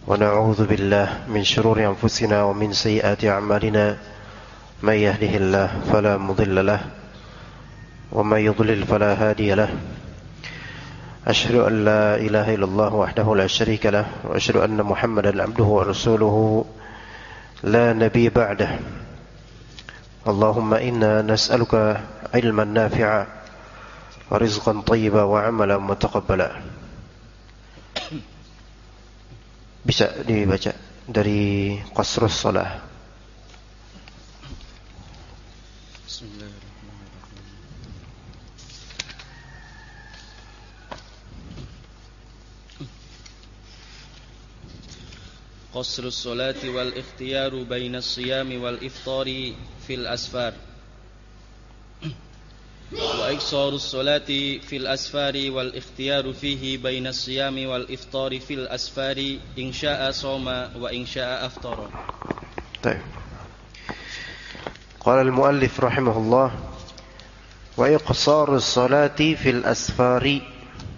ونعوذ بالله من شرور أنفسنا ومن سيئات أعمالنا من يهده الله فلا مضل له ومن يضلل فلا هادي له أشهد أن لا إله إلا الله وحده لا شريك له وأشهد أن محمدا عبده ورسوله لا نبي بعده اللهم إنا نسألك علما نافعا ورزقا طيبا وعملا متقبلا. Bisa dibaca dari Qasrus Shalah. Bismillahirrahmanirrahim. Qasrus Sholati wal ikhtiyaru baina as-siyami wal iftari fil asfar. Wa iqsarus sholati fil asfari wal ikhtiyaru fihi baina as-siyami wal iftari fil asfari in syaa shoma wa in syaa aftara. Baik. Qala al-muallif rahimahullah wa iqsarus sholati fil asfari.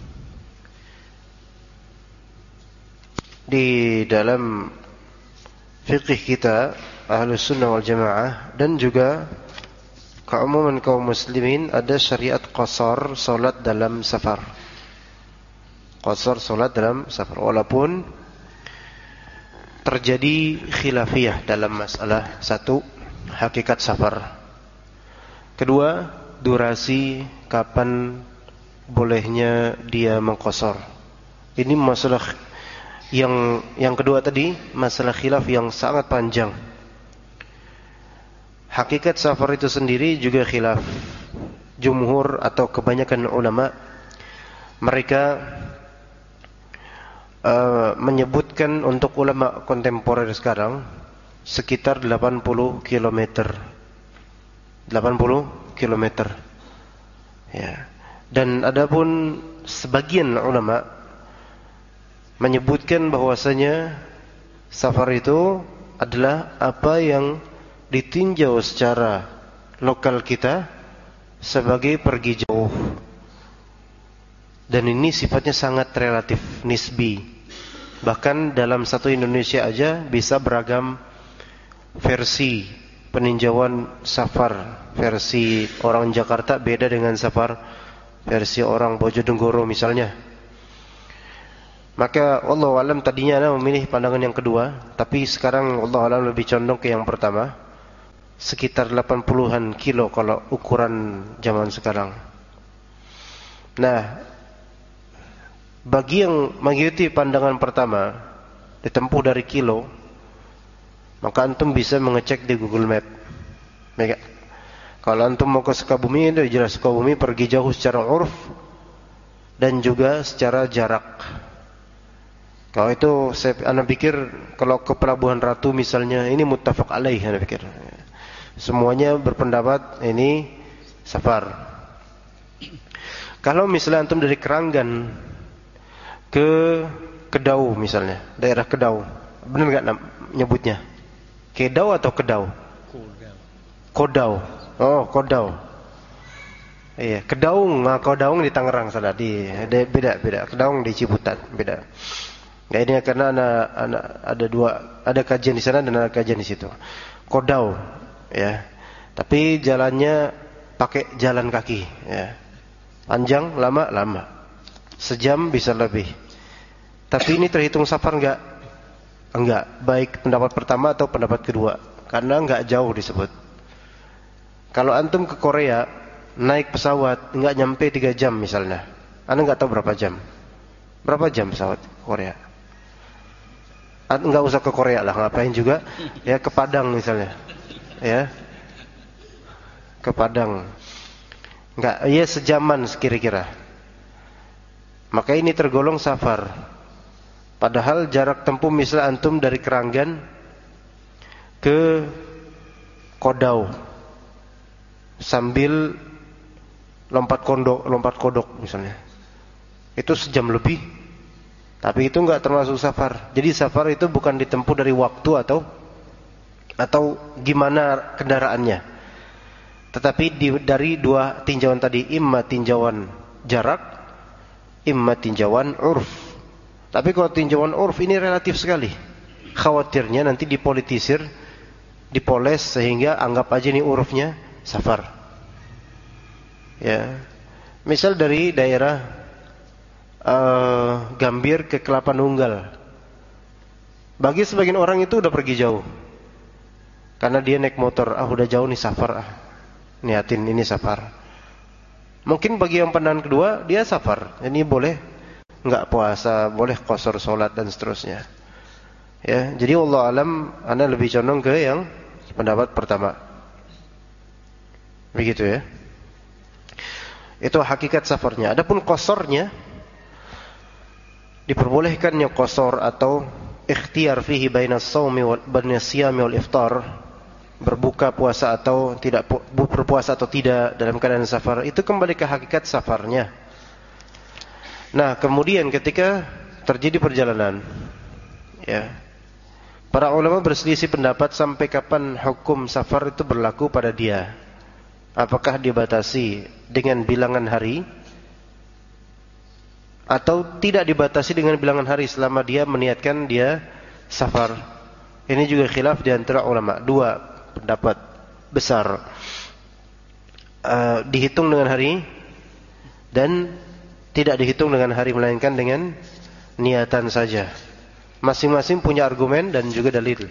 Di dalam fikih kita Ahlus Sunnah wal Jamaah dan juga keumuman kaum muslimin ada syariat qasar salat dalam safar. Qasar salat dalam safar walaupun terjadi khilafiyah dalam masalah satu, hakikat safar. Kedua, durasi kapan bolehnya dia mengqasar. Ini masalah yang kedua tadi, masalah khilaf yang sangat panjang. Hakikat safar itu sendiri juga khilaf. Jumhur atau kebanyakan ulama mereka menyebutkan untuk ulama kontemporer sekarang sekitar 80 km. 80 km. Ya. Dan adapun sebagian ulama menyebutkan bahwasanya safar itu adalah apa yang ditinjau secara lokal kita sebagai pergi jauh. Dan ini sifatnya sangat relatif, nisbi. Bahkan dalam satu Indonesia aja bisa beragam versi peninjauan safar. Versi orang Jakarta beda dengan safar versi orang Bojonegoro misalnya. Maka Allah alam tadinya ana memilih pandangan yang kedua, tapi sekarang Allah alam lebih condong ke yang pertama. Sekitar 80-an kilo kalau ukuran zaman sekarang. Nah, bagi yang mengikuti pandangan pertama ditempuh dari kilo, maka antum bisa mengecek di Google Map. Kalau antum mau ke Sukabumi, itu jelas Sukabumi pergi jauh secara urf dan juga secara jarak. Kalau itu ana pikir kalau ke Pelabuhan Ratu misalnya, ini muttafaq alaih ana pikir. Semuanya berpendapat ini safar. Kalau misalnya antum dari Keranggan ke Kedau misalnya, daerah Kedau, benar enggak nyebutnya? Kedau atau Kedau? Kodau. Oh, Kodau. Iya, Kedaung, Kedaung di Tangerang salah, beda. Kedaung di Ciputat, beda. Ya ini karena ada kajian di sana dan ada kajian di situ. Kodau, ya. Tapi jalannya pakai jalan kaki, ya. Panjang, lama. Sejam bisa lebih. Tapi ini terhitung safar enggak? Enggak, baik pendapat pertama atau pendapat kedua, karena enggak jauh disebut. Kalau antum ke Korea naik pesawat enggak nyampe 3 jam misalnya. Anda enggak tahu berapa jam. Berapa jam pesawat ke Korea? Enggak usah ke Korea lah, ngapain juga? Ya ke Padang misalnya. Ya. Ke Padang. Enggak, ya sejaman kira-kira. Maka ini tergolong safar. Padahal jarak tempuh misalnya antum dari Keranggan ke Kodau sambil lompat kodok misalnya. Itu sejam lebih. Tapi itu enggak termasuk safar. Jadi safar itu bukan ditempuh dari waktu atau gimana kendaraannya. Tetapi dari dua tinjauan tadi, imma tinjauan jarak, imma tinjauan urf. Tapi kalau tinjauan urf ini relatif sekali. Khawatirnya nanti dipolitisir, dipoles sehingga anggap aja ini urufnya safar. Ya. Misal dari daerah Gambir ke Kelapa Nunggal. Bagi sebagian orang itu udah pergi jauh. Karena dia naik motor, udah jauh nih safar, niatin ini safar. Mungkin bagi yang pandangan kedua, dia safar. Ini boleh enggak puasa, boleh qasar salat dan seterusnya. Ya, jadi wallahu alam, ana lebih condong ke yang pendapat pertama. Begitu ya. Itu hakikat safarnya. Adapun qasarnya, diperbolehkannya qasar atau ikhtiyar fihi bainas shaumi wal siyami wal iftar, berbuka puasa atau tidak berpuasa atau tidak dalam keadaan safar, itu kembali ke hakikat safarnya. Nah, kemudian ketika terjadi perjalanan, ya, para ulama berselisih pendapat sampai kapan hukum safar itu berlaku pada dia. Apakah dibatasi dengan bilangan hari atau tidak dibatasi dengan bilangan hari selama dia meniatkan dia safar. Ini juga khilaf di antara ulama. Dua pendapat besar. Dihitung dengan hari dan tidak dihitung dengan hari, melainkan dengan niatan saja. Masing-masing punya argumen dan juga dalil.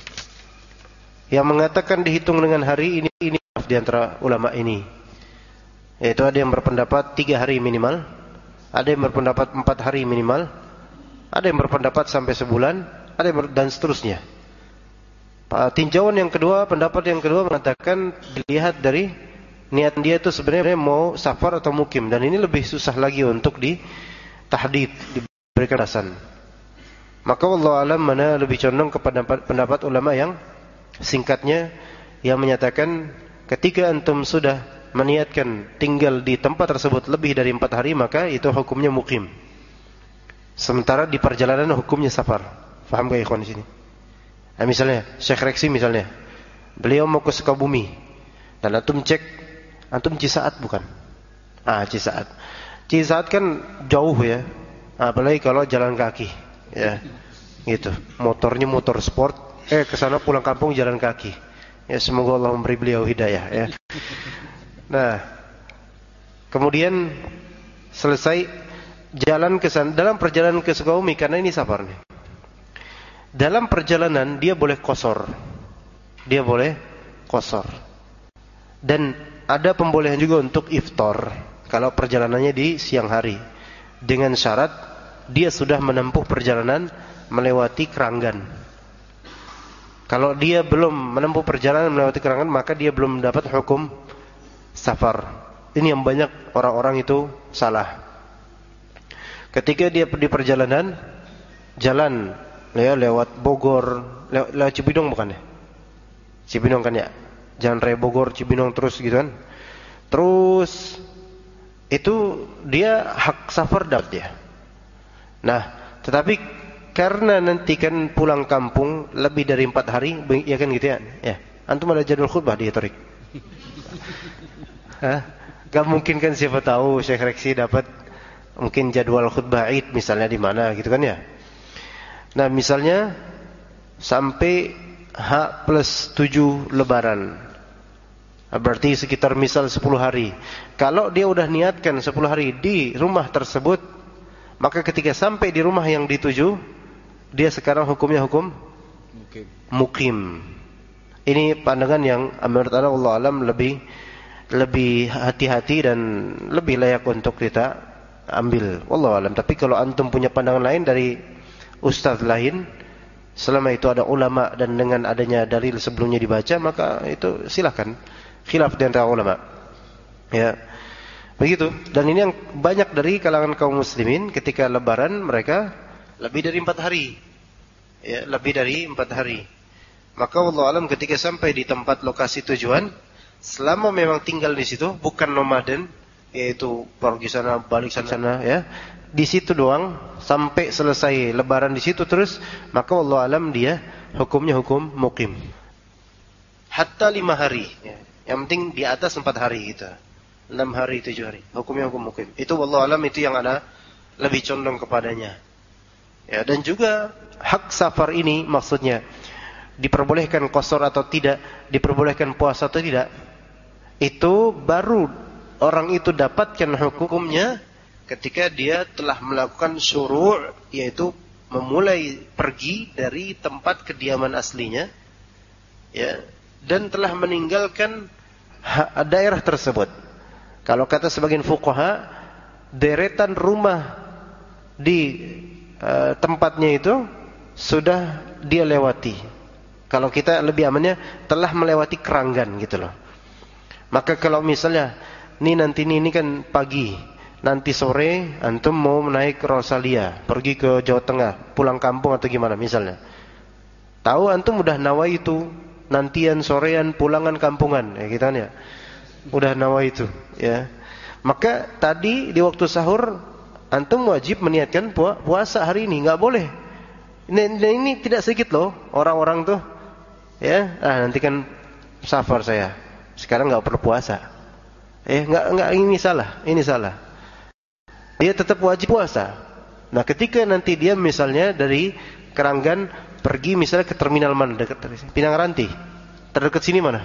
Yang mengatakan dihitung dengan hari ini di antara ulama ini, yaitu ada yang berpendapat 3 hari minimal, ada yang berpendapat 4 hari minimal, ada yang berpendapat sampai sebulan, ada yang dan seterusnya. Tinjauan yang kedua, pendapat yang kedua mengatakan dilihat dari niat dia itu sebenarnya mau safar atau mukim, dan ini lebih susah lagi untuk ditahdid, diberikan alasan. Maka wallahu alam, mana lebih condong kepada pendapat ulama yang singkatnya, yang menyatakan ketika antum sudah meniatkan tinggal di tempat tersebut lebih dari 4 hari, maka itu hukumnya mukim. Sementara di perjalanan hukumnya safar. Faham gak ikhwan di sini? Nah, misalnya Syekh Reksi misalnya, beliau mau ke Sukabumi dan antum cek, antum Cisaat bukan? Cisaat. Cisaat kan jauh ya, apalagi kalau jalan kaki, ya, gitu. Motornya motor sport, ke sana pulang kampung jalan kaki. Ya, semoga Allah memberi beliau hidayah, ya. Nah, kemudian selesai jalan ke sana, dalam perjalanan ke Sukabumi, karena ini safar nih. Dalam perjalanan dia boleh qasar. Dia boleh qasar. Dan ada pembolehan juga untuk iftar kalau perjalanannya di siang hari, dengan syarat dia sudah menempuh perjalanan melewati Keranggan. Kalau dia belum menempuh perjalanan melewati Keranggan, maka dia belum mendapat hukum safar. Ini yang banyak orang-orang itu salah. Ketika dia di perjalanan, jalan ya lewat Bogor, lewat Cibinong bukan ya? Cibinong kan ya? Jalan Raya Bogor, Cibinong terus gitu kan. Terus itu dia hak safar dapat dia. Nah, tetapi karena nanti kan pulang kampung lebih dari 4 hari, ya kan gitu ya? Ya. Antum ada jadwal khutbah di Torik. Gak mungkin kan, siapa tahu Syekh Reksi dapat mungkin jadwal khutbah Id misalnya di mana gitu kan ya. Nah, misalnya sampai H+7 Lebaran, berarti sekitar misal 10 hari. Kalau dia udah niatkan 10 hari di rumah tersebut, maka ketika sampai di rumah yang dituju, dia sekarang hukumnya hukum mukim. Ini pandangan yang menurut Allah alam lebih hati-hati dan lebih layak untuk kita ambil. Wallahu alam. Tapi kalau antum punya pandangan lain dari ustaz lain, selama itu ada ulama dan dengan adanya dalil sebelumnya dibaca, maka itu silakan. Khilaf di antara ulama. Ya. Begitu. Dan ini yang banyak dari kalangan kaum muslimin, ketika lebaran mereka lebih dari 4 hari. Ya, lebih dari 4 hari. Maka wallahu alam, ketika sampai di tempat lokasi tujuan, selama memang tinggal di situ, bukan nomaden, yaitu pergi sana balik sana ya, di situ doang sampai selesai lebaran di situ terus, maka wallahu alam dia hukumnya hukum mukim. Hatta 5 hari ya. Yang penting di atas 4 hari gitu. 6 hari 7 hari hukumnya hukum mukim. Itu wallahu alam, itu yang ada lebih condong kepadanya. Ya, dan juga hak safar ini maksudnya diperbolehkan qasar atau tidak, diperbolehkan puasa atau tidak, itu baru orang itu dapatkan hukumnya ketika dia telah melakukan syuru', yaitu memulai pergi dari tempat kediaman aslinya, ya, dan telah meninggalkan daerah tersebut. Kalau kata sebagian fuqaha, deretan rumah di tempatnya itu sudah dia lewati. Kalau kita lebih amannya telah melewati Keranggan gitu loh. Maka kalau misalnya ini kan pagi, nanti sore antum mau naik Rosalia, pergi ke Jawa Tengah, pulang kampung atau gimana misalnya. Tahu antum udah nawaitu, nantian sorean pulangan kampungan, ya gitu kan ya. Udah nawaitu, ya. Maka tadi di waktu sahur antum wajib meniatkan puasa hari ini, enggak boleh. Ini tidak sedikit loh orang-orang tuh, ya. Nanti kan safar saya. Sekarang enggak perlu puasa. Enggak, ini salah. Dia tetap wajib puasa. Nah, ketika nanti dia misalnya dari Keranggan pergi misalnya ke terminal mana dekat Pinang Ranti. Terdekat sini mana?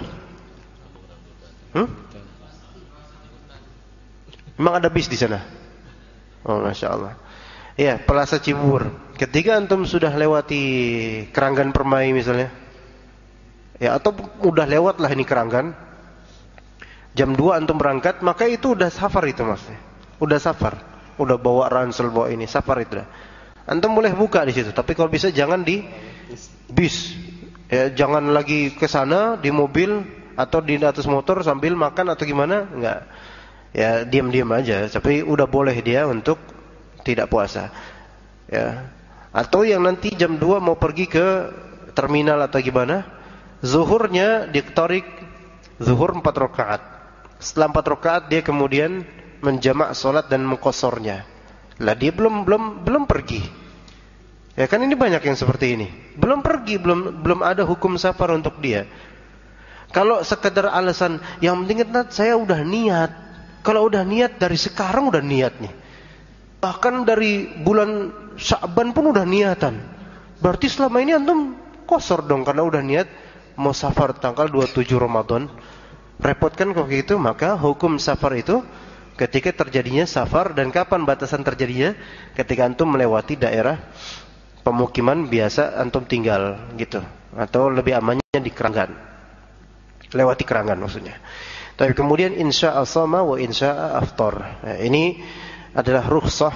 Memang ada bis di sana. Oh, Masya Allah. Ya, Plaza Cibubur. Ketika antum sudah lewati Keranggan Permai misalnya, ya, atau udah lewat lah ini Keranggan, jam 2 antum berangkat, maka itu udah safar itu maksudnya. Udah safar. Udah bawa ransel, bawa ini, safar itu dah. Antum boleh buka di situ, tapi kalau bisa jangan di bis. Ya, jangan lagi ke sana di mobil atau di atas motor sambil makan atau gimana, enggak. Ya, diam-diam aja, tapi udah boleh dia untuk tidak puasa. Ya. Atau yang nanti jam 2 mau pergi ke terminal atau gimana, zuhurnya diktorik zuhur 4 rakaat. Setelah 4 rakaat dia kemudian menjamak salat dan mengqasarnya. Lah dia belum pergi. Ya kan ini banyak yang seperti ini. Belum pergi, belum ada hukum safar untuk dia. Kalau sekedar alasan yang penting saya udah niat. Kalau udah niat dari sekarang udah niat nih. Bahkan dari bulan Sya'ban pun udah niatan. Berarti selama ini antum qasar dong karena udah niat mau safar tanggal 27 Ramadan. Repot kan kalau gitu, maka hukum safar itu ketika terjadinya safar. Dan kapan batasan terjadinya? Ketika antum melewati daerah pemukiman biasa antum tinggal gitu, atau lebih amannya di Keranggan, lewati Keranggan maksudnya. Tapi kemudian insya'a shoma wa insya'a aftar. Nah, ini adalah rukhsah.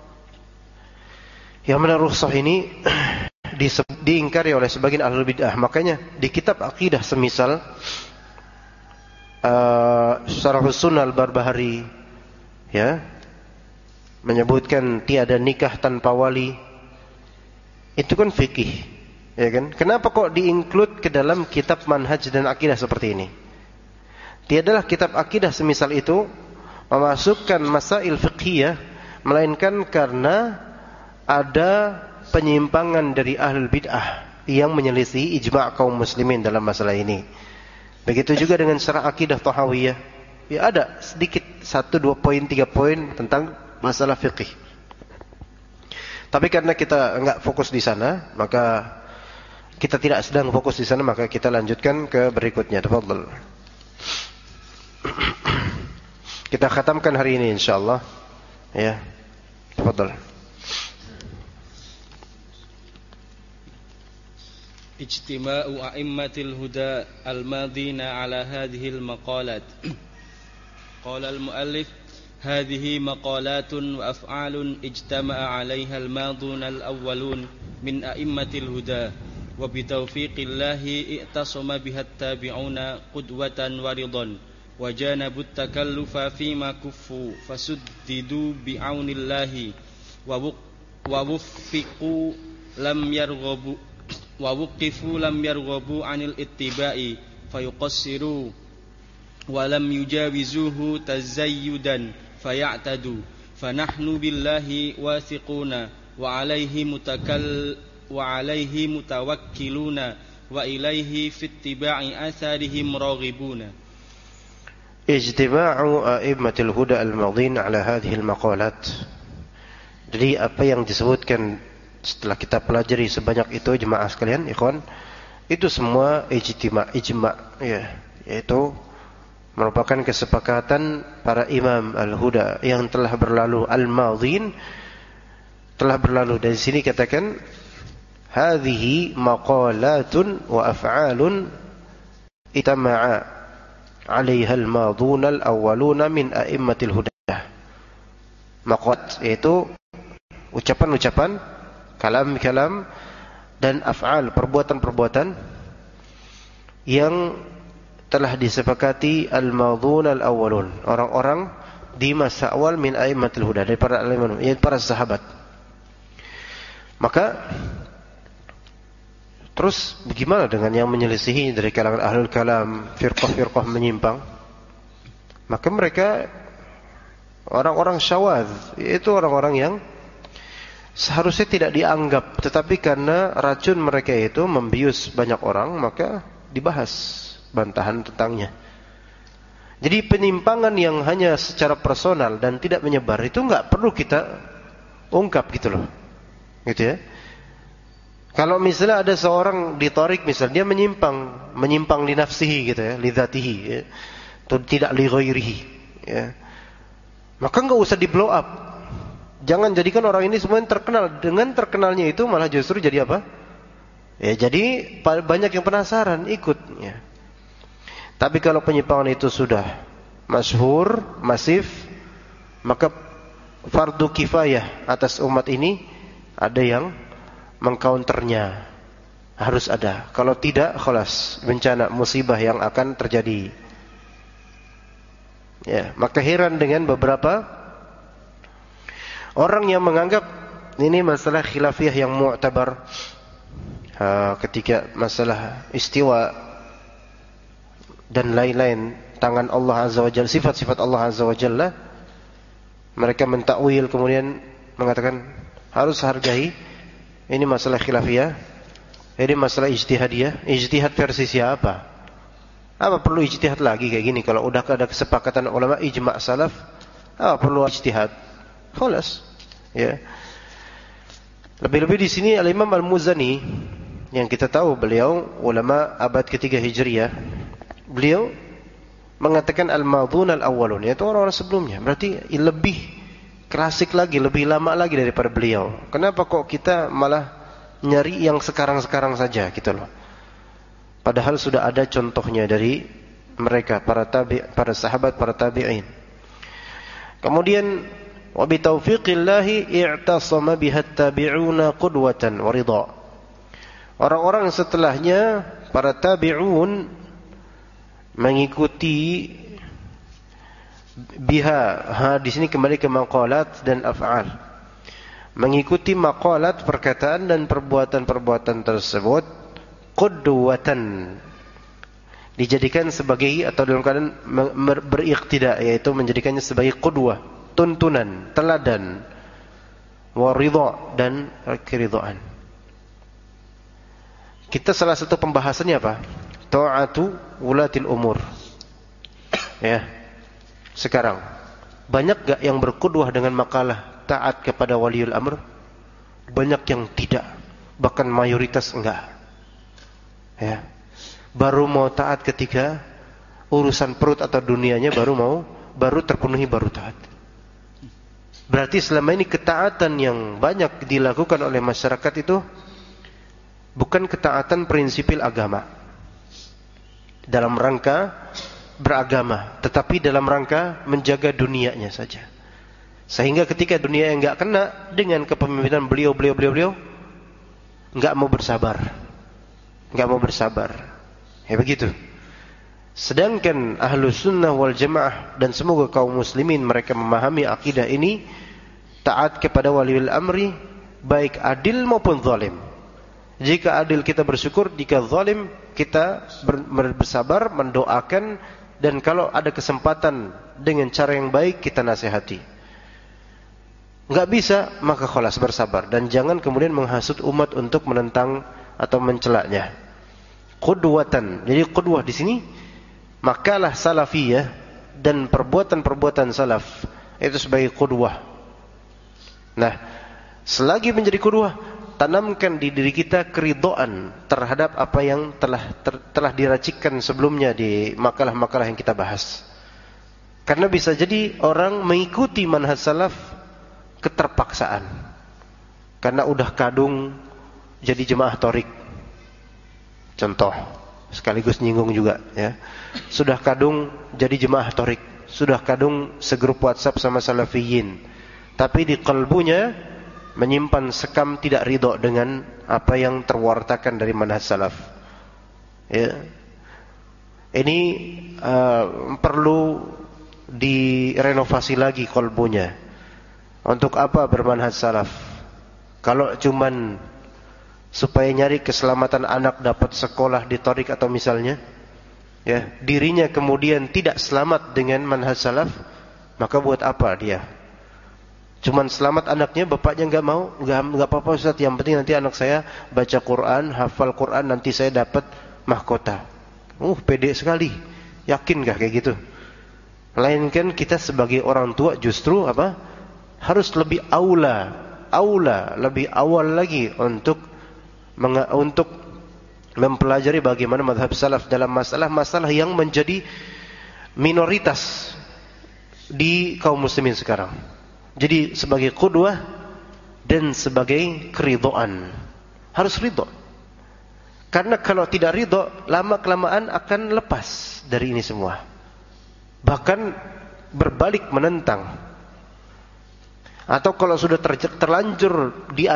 Yang mana rukhsah ini diingkari oleh sebagian ahlul bid'ah. Makanya di kitab akidah semisal Syarh Sunnah Al-Barbahari, ya, menyebutkan tiada nikah tanpa wali. Itu kan fikih, ya kan? Kenapa kok di-include ke dalam kitab manhaj dan akidah seperti ini? Tiadalah kitab akidah semisal itu memasukkan masail fiqhiyah, melainkan karena ada penyimpangan dari ahlul bid'ah yang menyelisih ijma' kaum muslimin dalam masalah ini. Begitu juga dengan syarah akidah Tahawiyah. Ya ada sedikit 1, 2 poin, 3 poin tentang masalah fiqih. Tapi karena kita enggak fokus di sana, maka kita tidak sedang fokus di sana, maka kita lanjutkan ke berikutnya. Tafadhal. Kita khatamkan hari ini insyaallah. Ya. Tafadhal. Ijtima'u a'immatil huda al-madina ala hadhihi al-maqalat. Qala al-muallif هذه مقالات وأفعال اجتمع عليها الماضون الأولون من أئمة الهدى وبتوفيق الله اعتصم بها التابعون قدوة ورضا وجانبوا التكلف فيما كفوا فسددوا بعون الله ووفقوا لم يرغبوا عن الاتباع فيقصروا ولم يجاوزوه تزيدا فيعتدوا فنحن بالله واثقون وعليه متوكلون وإليه في اتباع آثارهم راغبون. اجتماع أئمة الهدى الماضين على هذه المقالات. Jadi apa yang disebutkan setelah kita pelajari sebanyak itu jemaah sekalian, ikhwan, itu semua ijma, ya, yaitu merupakan kesepakatan para imam al-huda yang telah berlalu, al-madhin, telah berlalu. Dari sini katakan hadhihi maqalatun wa af'alun itama'a 'alaiha al-madhun al-awwaluna min a'immatil huda. Maqalat yaitu ucapan-ucapan, kalam-kalam dan af'al, perbuatan-perbuatan yang telah disepakati al-madhun al-awwalun, orang-orang di masa awal min a'immatil huda, dari para ulama, yaitu para sahabat. Maka terus bagaimana dengan yang menyelisihi dari kalangan ahlul kalam, firqah-firqah menyimpang? Maka mereka orang-orang syawaz, yaitu orang-orang yang seharusnya tidak dianggap, tetapi karena racun mereka itu membius banyak orang, maka dibahas bantahan tentangnya. Jadi penyimpangan yang hanya secara personal dan tidak menyebar itu enggak perlu kita ungkap gitu loh. Gitu ya. Kalau misalnya ada seorang ditarik misalnya dia menyimpang li nafsihi gitu ya, li dzatihi ya. Atau tidak li ghairihi ya. Maka enggak usah di blow up. Jangan jadikan orang ini semuanya terkenal. Dengan terkenalnya itu malah justru jadi apa? Ya jadi banyak yang penasaran ikut ya. Tapi kalau penyimpangan itu sudah masyhur, masif, maka fardu kifayah atas umat ini ada yang mengcounternya. Harus ada. Kalau tidak, khalas, bencana, musibah yang akan terjadi. Ya, maka heran dengan beberapa orang yang menganggap ini masalah khilafiyah yang mu'tabar. Ketika masalah istiwa dan lain-lain, tangan Allah Azza wa Jalla, sifat-sifat Allah Azza wa Jalla, mereka mentakwil kemudian mengatakan harus hargai ini masalah khilafiyah, ini masalah ijtihadiyah. Ijtihad versi siapa? Apa perlu ijtihad lagi kayak gini? Kalau udah ada kesepakatan ulama ijma' salaf, apa perlu ijtihad? Khalas ya. Lebih-lebih di sini Al-Imam Al-Muzani yang kita tahu beliau ulama abad ketiga Hijriah, beliau mengatakan al-madhun al-awwalun, yaitu orang-orang sebelumnya. Berarti lebih klasik lagi, lebih lama lagi daripada beliau. Kenapa kok kita malah nyari yang sekarang-sekarang saja gitu loh? Padahal sudah ada contohnya dari mereka, para sahabat, para tabi'in. Kemudian wa bi taufiqillahi i'tasama biha at-tabi'una qudwatan wa ridha. Orang-orang setelahnya, para tabi'un, mengikuti biha, di sini kembali ke maqalat dan af'al. Mengikuti maqalat, perkataan dan perbuatan-perbuatan tersebut, qudwatan, dijadikan sebagai, atau dalam keadaan beriqtida, yaitu menjadikannya sebagai qudwah, tuntunan, teladan, wa ridha, dan keridhaan. Kita salah satu pembahasannya apa? Ta'atu wulatil umur. Ya. Sekarang banyak gak yang berqudwah dengan makalah taat kepada waliul amr? Banyak yang tidak, bahkan mayoritas enggak. Ya. Baru mau taat ketika urusan perut atau dunianya baru terpenuhi, baru taat. Berarti selama ini ketaatan yang banyak dilakukan oleh masyarakat itu bukan ketaatan prinsipil agama, dalam rangka beragama, tetapi dalam rangka menjaga dunianya saja. Sehingga ketika dunia yang enggak kena dengan kepemimpinan beliau enggak mau bersabar. Ya begitu. Sedangkan Ahlus Sunnah wal Jamaah dan semoga kaum muslimin mereka memahami akidah ini, taat kepada waliul amri baik adil maupun zalim. Jika adil kita bersyukur, jika zalim kita bersabar, mendoakan, dan kalau ada kesempatan dengan cara yang baik kita nasihati. Enggak bisa, maka khalas bersabar dan jangan kemudian menghasut umat untuk menentang atau mencelaknya. Qudwatan. Jadi qudwah di sini makalah salafiyah dan perbuatan-perbuatan salaf itu sebagai qudwah. Nah, selagi menjadi qudwah, tanamkan di diri kita keridhaan terhadap apa yang telah diracikkan sebelumnya di makalah-makalah yang kita bahas. Karena bisa jadi orang mengikuti manhaj salaf keterpaksaan. Karena udah kadung jadi jemaah torik. Contoh, sekaligus nyinggung juga ya. Sudah kadung jadi jemaah torik, sudah kadung segrup WhatsApp sama salafiyin. Tapi di kalbunya menyimpan sekam tidak ridho dengan apa yang terwartakan dari manhaj salaf. Ya. Ini perlu direnovasi lagi kalbunya. Untuk apa bermanhaj salaf? Kalau cuman supaya nyari keselamatan anak dapat sekolah di torik atau misalnya, ya, dirinya kemudian tidak selamat dengan manhaj salaf, maka buat apa dia? Cuman selamat anaknya, bapaknya enggak mau, enggak apa-apa Ustaz, yang penting nanti anak saya baca Quran, hafal Quran, nanti saya dapat mahkota. Pede sekali. Yakinkah kayak gitu? Melainkan kita sebagai orang tua justru apa? Harus lebih lebih awal lagi untuk mempelajari bagaimana mazhab salaf dalam masalah-masalah yang menjadi minoritas di kaum muslimin sekarang. Jadi sebagai qudwah dan sebagai keridhaan. Harus ridho. Karena kalau tidak ridho, lama-kelamaan akan lepas dari ini semua. Bahkan berbalik menentang. Atau kalau sudah terlanjur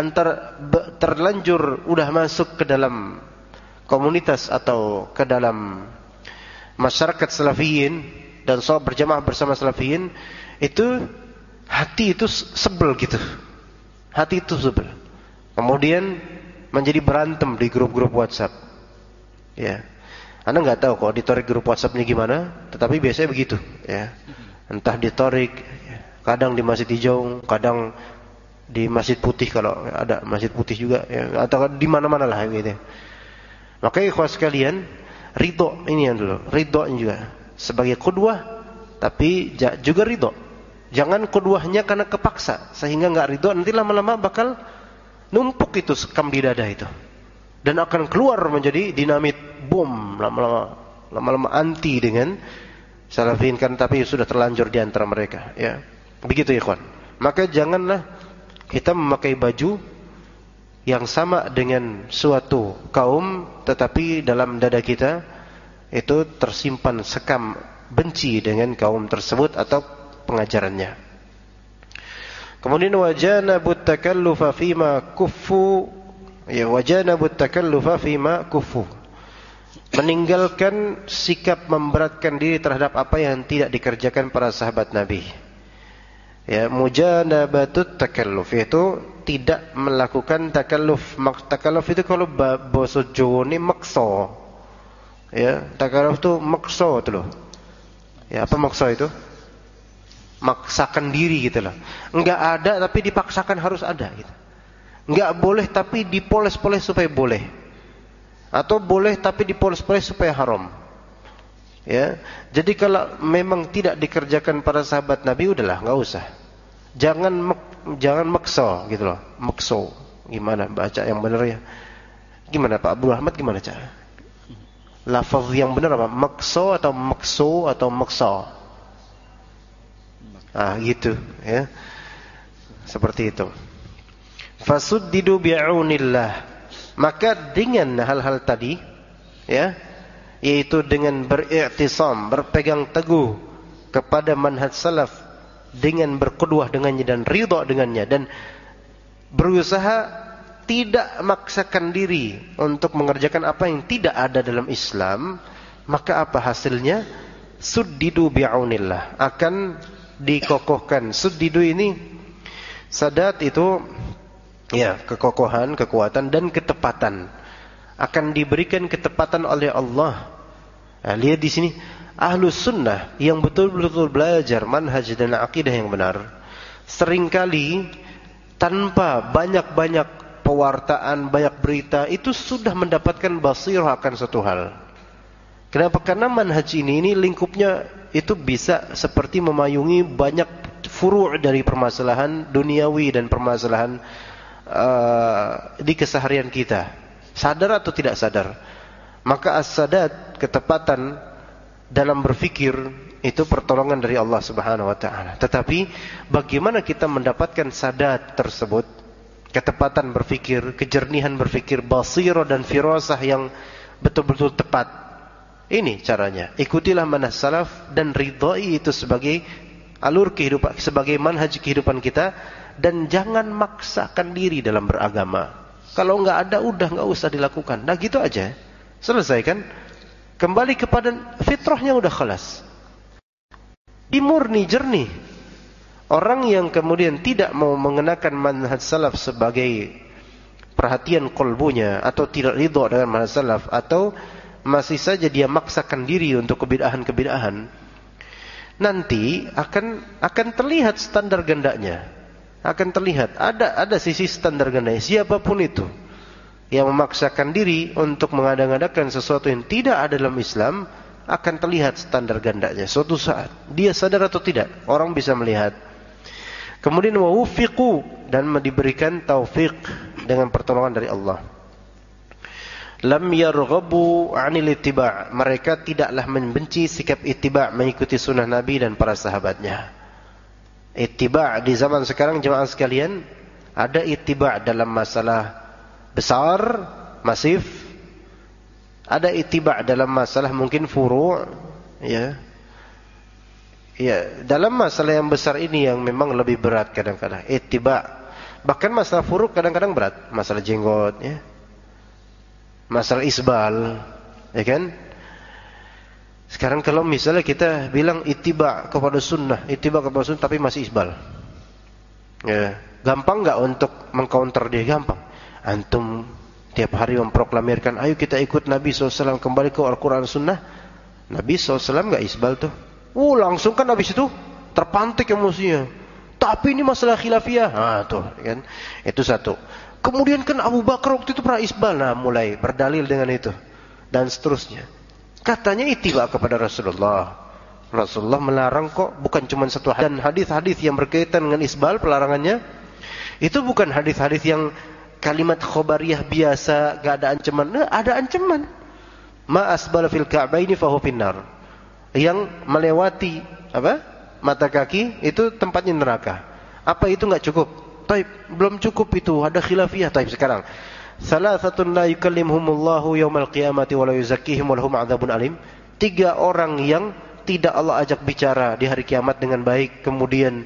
udah masuk ke dalam komunitas atau ke dalam masyarakat salafiyin dan sholat berjamaah bersama salafiyin, itu hati itu sebel gitu. Hati itu sebel. Kemudian menjadi berantem di grup-grup WhatsApp. Ya. Anda nggak tahu kok ditorik grup WhatsAppnya gimana, tetapi biasanya begitu, ya. Entah ditorik, kadang di Masjid Hijau, kadang di Masjid Putih kalau ada Masjid Putih juga, ya. Atau di mana-mana lah gitu. Makanya ikhwas sekalian, ridho ini yang dulu, ridho juga sebagai qudwah, tapi juga ridho. Jangan qudwahnya karena kepaksa sehingga nggak ridho, nanti lama-lama bakal numpuk itu sekam di dada itu. Dan akan keluar menjadi dinamit bom, lama-lama anti dengan salafin kan, tapi sudah terlanjur di antara mereka, ya. Begitu ikhwan. Maka janganlah kita memakai baju yang sama dengan suatu kaum, tetapi dalam dada kita itu tersimpan sekam benci dengan kaum tersebut atau pengajarannya. Kemudian wajanabut takallufa fima kuffu, ya, wajanabut takallufa fima kuffu, meninggalkan sikap memberatkan diri terhadap apa yang tidak dikerjakan para sahabat Nabi. Ya, mujanabatut takalluf itu tidak melakukan takalluf. Takalluf itu kalau bahasa Jawa ini maksa. Ya, takalluf itu maksa itu loh. Ya, apa maksa itu? Maksakan diri gitu loh. Enggak ada tapi dipaksakan harus ada gitu. Enggak boleh tapi dipoles-poles supaya boleh. Atau boleh tapi dipoles-poles supaya haram. Ya. Jadi kalau memang tidak dikerjakan para sahabat Nabi, udahlah, enggak usah. Jangan maksa gitu loh. Makso. Gimana baca yang benar ya? Gimana Pak Abdul Ahmad, gimana cara? Lafaz yang benar apa? Makso atau makso atau maksa? Gitu ya. Seperti itu. Fasuddidu bi'aunillah. Maka dengan hal-hal tadi, ya, yaitu dengan beriktisam, berpegang teguh kepada manhaj salaf, dengan berqudwah dengannya dan ridha dengannya, dan berusaha tidak memaksakan diri untuk mengerjakan apa yang tidak ada dalam Islam, maka apa hasilnya? Suddidu bi'aunillah, akan dikokohkan. Suddidu ini, sadat itu ya, kekokohan, kekuatan dan ketepatan. Akan diberikan ketepatan oleh Allah. Lihat di sini, Ahlus Sunnah yang betul-betul belajar manhaj dan akidah yang benar, seringkali tanpa banyak-banyak pewartaan, banyak berita, itu sudah mendapatkan basirah akan satu hal. Kenapa? Karena manhaj ini lingkupnya itu bisa seperti memayungi banyak furu' dari permasalahan duniawi dan permasalahan di keseharian kita, sadar atau tidak sadar. Maka as-sadad, ketepatan dalam berfikir, itu pertolongan dari Allah Subhanahu wa taala. Tetapi bagaimana kita mendapatkan sadad tersebut, ketepatan berfikir, kejernihan berfikir, basirah dan firasah yang betul-betul tepat. Ini caranya. Ikutilah manhaj salaf dan ridhai itu sebagai alur kehidupan, sebagai manhaj kehidupan kita, dan jangan maksakan diri dalam beragama. Kalau enggak ada, udah enggak usah dilakukan. Nah gitu aja. Selesai kan? Kembali kepada fitrahnya, udah khalas. Murni, jernih. Orang yang kemudian tidak mau mengenakan manhaj salaf sebagai perhatian kolbunya, atau tidak ridha dengan manhaj salaf, atau masih saja dia maksakan diri untuk kebid'ahan-kebid'ahan, nanti akan terlihat standar gandanya. Akan terlihat ada sisi standar gandanya. Siapapun itu yang memaksakan diri untuk mengada-ngadakan sesuatu yang tidak ada dalam Islam, akan terlihat standar gandanya. Suatu saat dia sadar atau tidak, orang bisa melihat. Kemudian waufiqu, dan diberikan taufik dengan pertolongan dari Allah. Lam yarghabu 'anil ittiba', mereka tidaklah membenci sikap ittiba', mengikuti sunnah Nabi dan para sahabatnya. Ittiba' di zaman sekarang, jemaah sekalian, ada ittiba' dalam masalah besar, masif. Ada ittiba' dalam masalah mungkin furu', ya. Ya, dalam masalah yang besar ini yang memang lebih berat kadang-kadang ittiba'. Bahkan masalah furu' kadang-kadang berat, masalah jenggot, ya. Masalah isbal, ya kan? Sekarang kalau misalnya kita bilang ittiba' kepada sunnah, tapi masih isbal, ya, gampang nggak untuk mengcounter dia? Gampang. Antum tiap hari memproklamirkan, ayo kita ikut Nabi SAW, kembali ke Al-Quran Sunnah. Nabi SAW nggak isbal tuh. Langsung kan habis itu terpantik emosinya. Tapi ini masalah khilafiyah. Tuh, kan? Itu satu. Kemudian kan Abu Bakar waktu itu pernah isbal. Nah, mulai berdalil dengan itu dan seterusnya. Katanya ittiba kepada Rasulullah. Rasulullah melarang kok, bukan cuma satu hadis. Dan hadis-hadis yang berkaitan dengan isbal, pelarangannya itu bukan hadis-hadis yang kalimat khobariyah biasa, gak ada ancaman. Ada ancaman. Ma asbala fil ka'baini fahu finnar. Yang melewati mata kaki itu tempatnya neraka. Apa itu enggak cukup? Taib, belum cukup itu, ada khilafiyah. Taib, sekarang salasatun la yukallimhumullahu yaumal qiyamati wa la yuzakkihim wa lahum 'adzabun alim. 3 orang yang tidak Allah ajak bicara di hari kiamat dengan baik, kemudian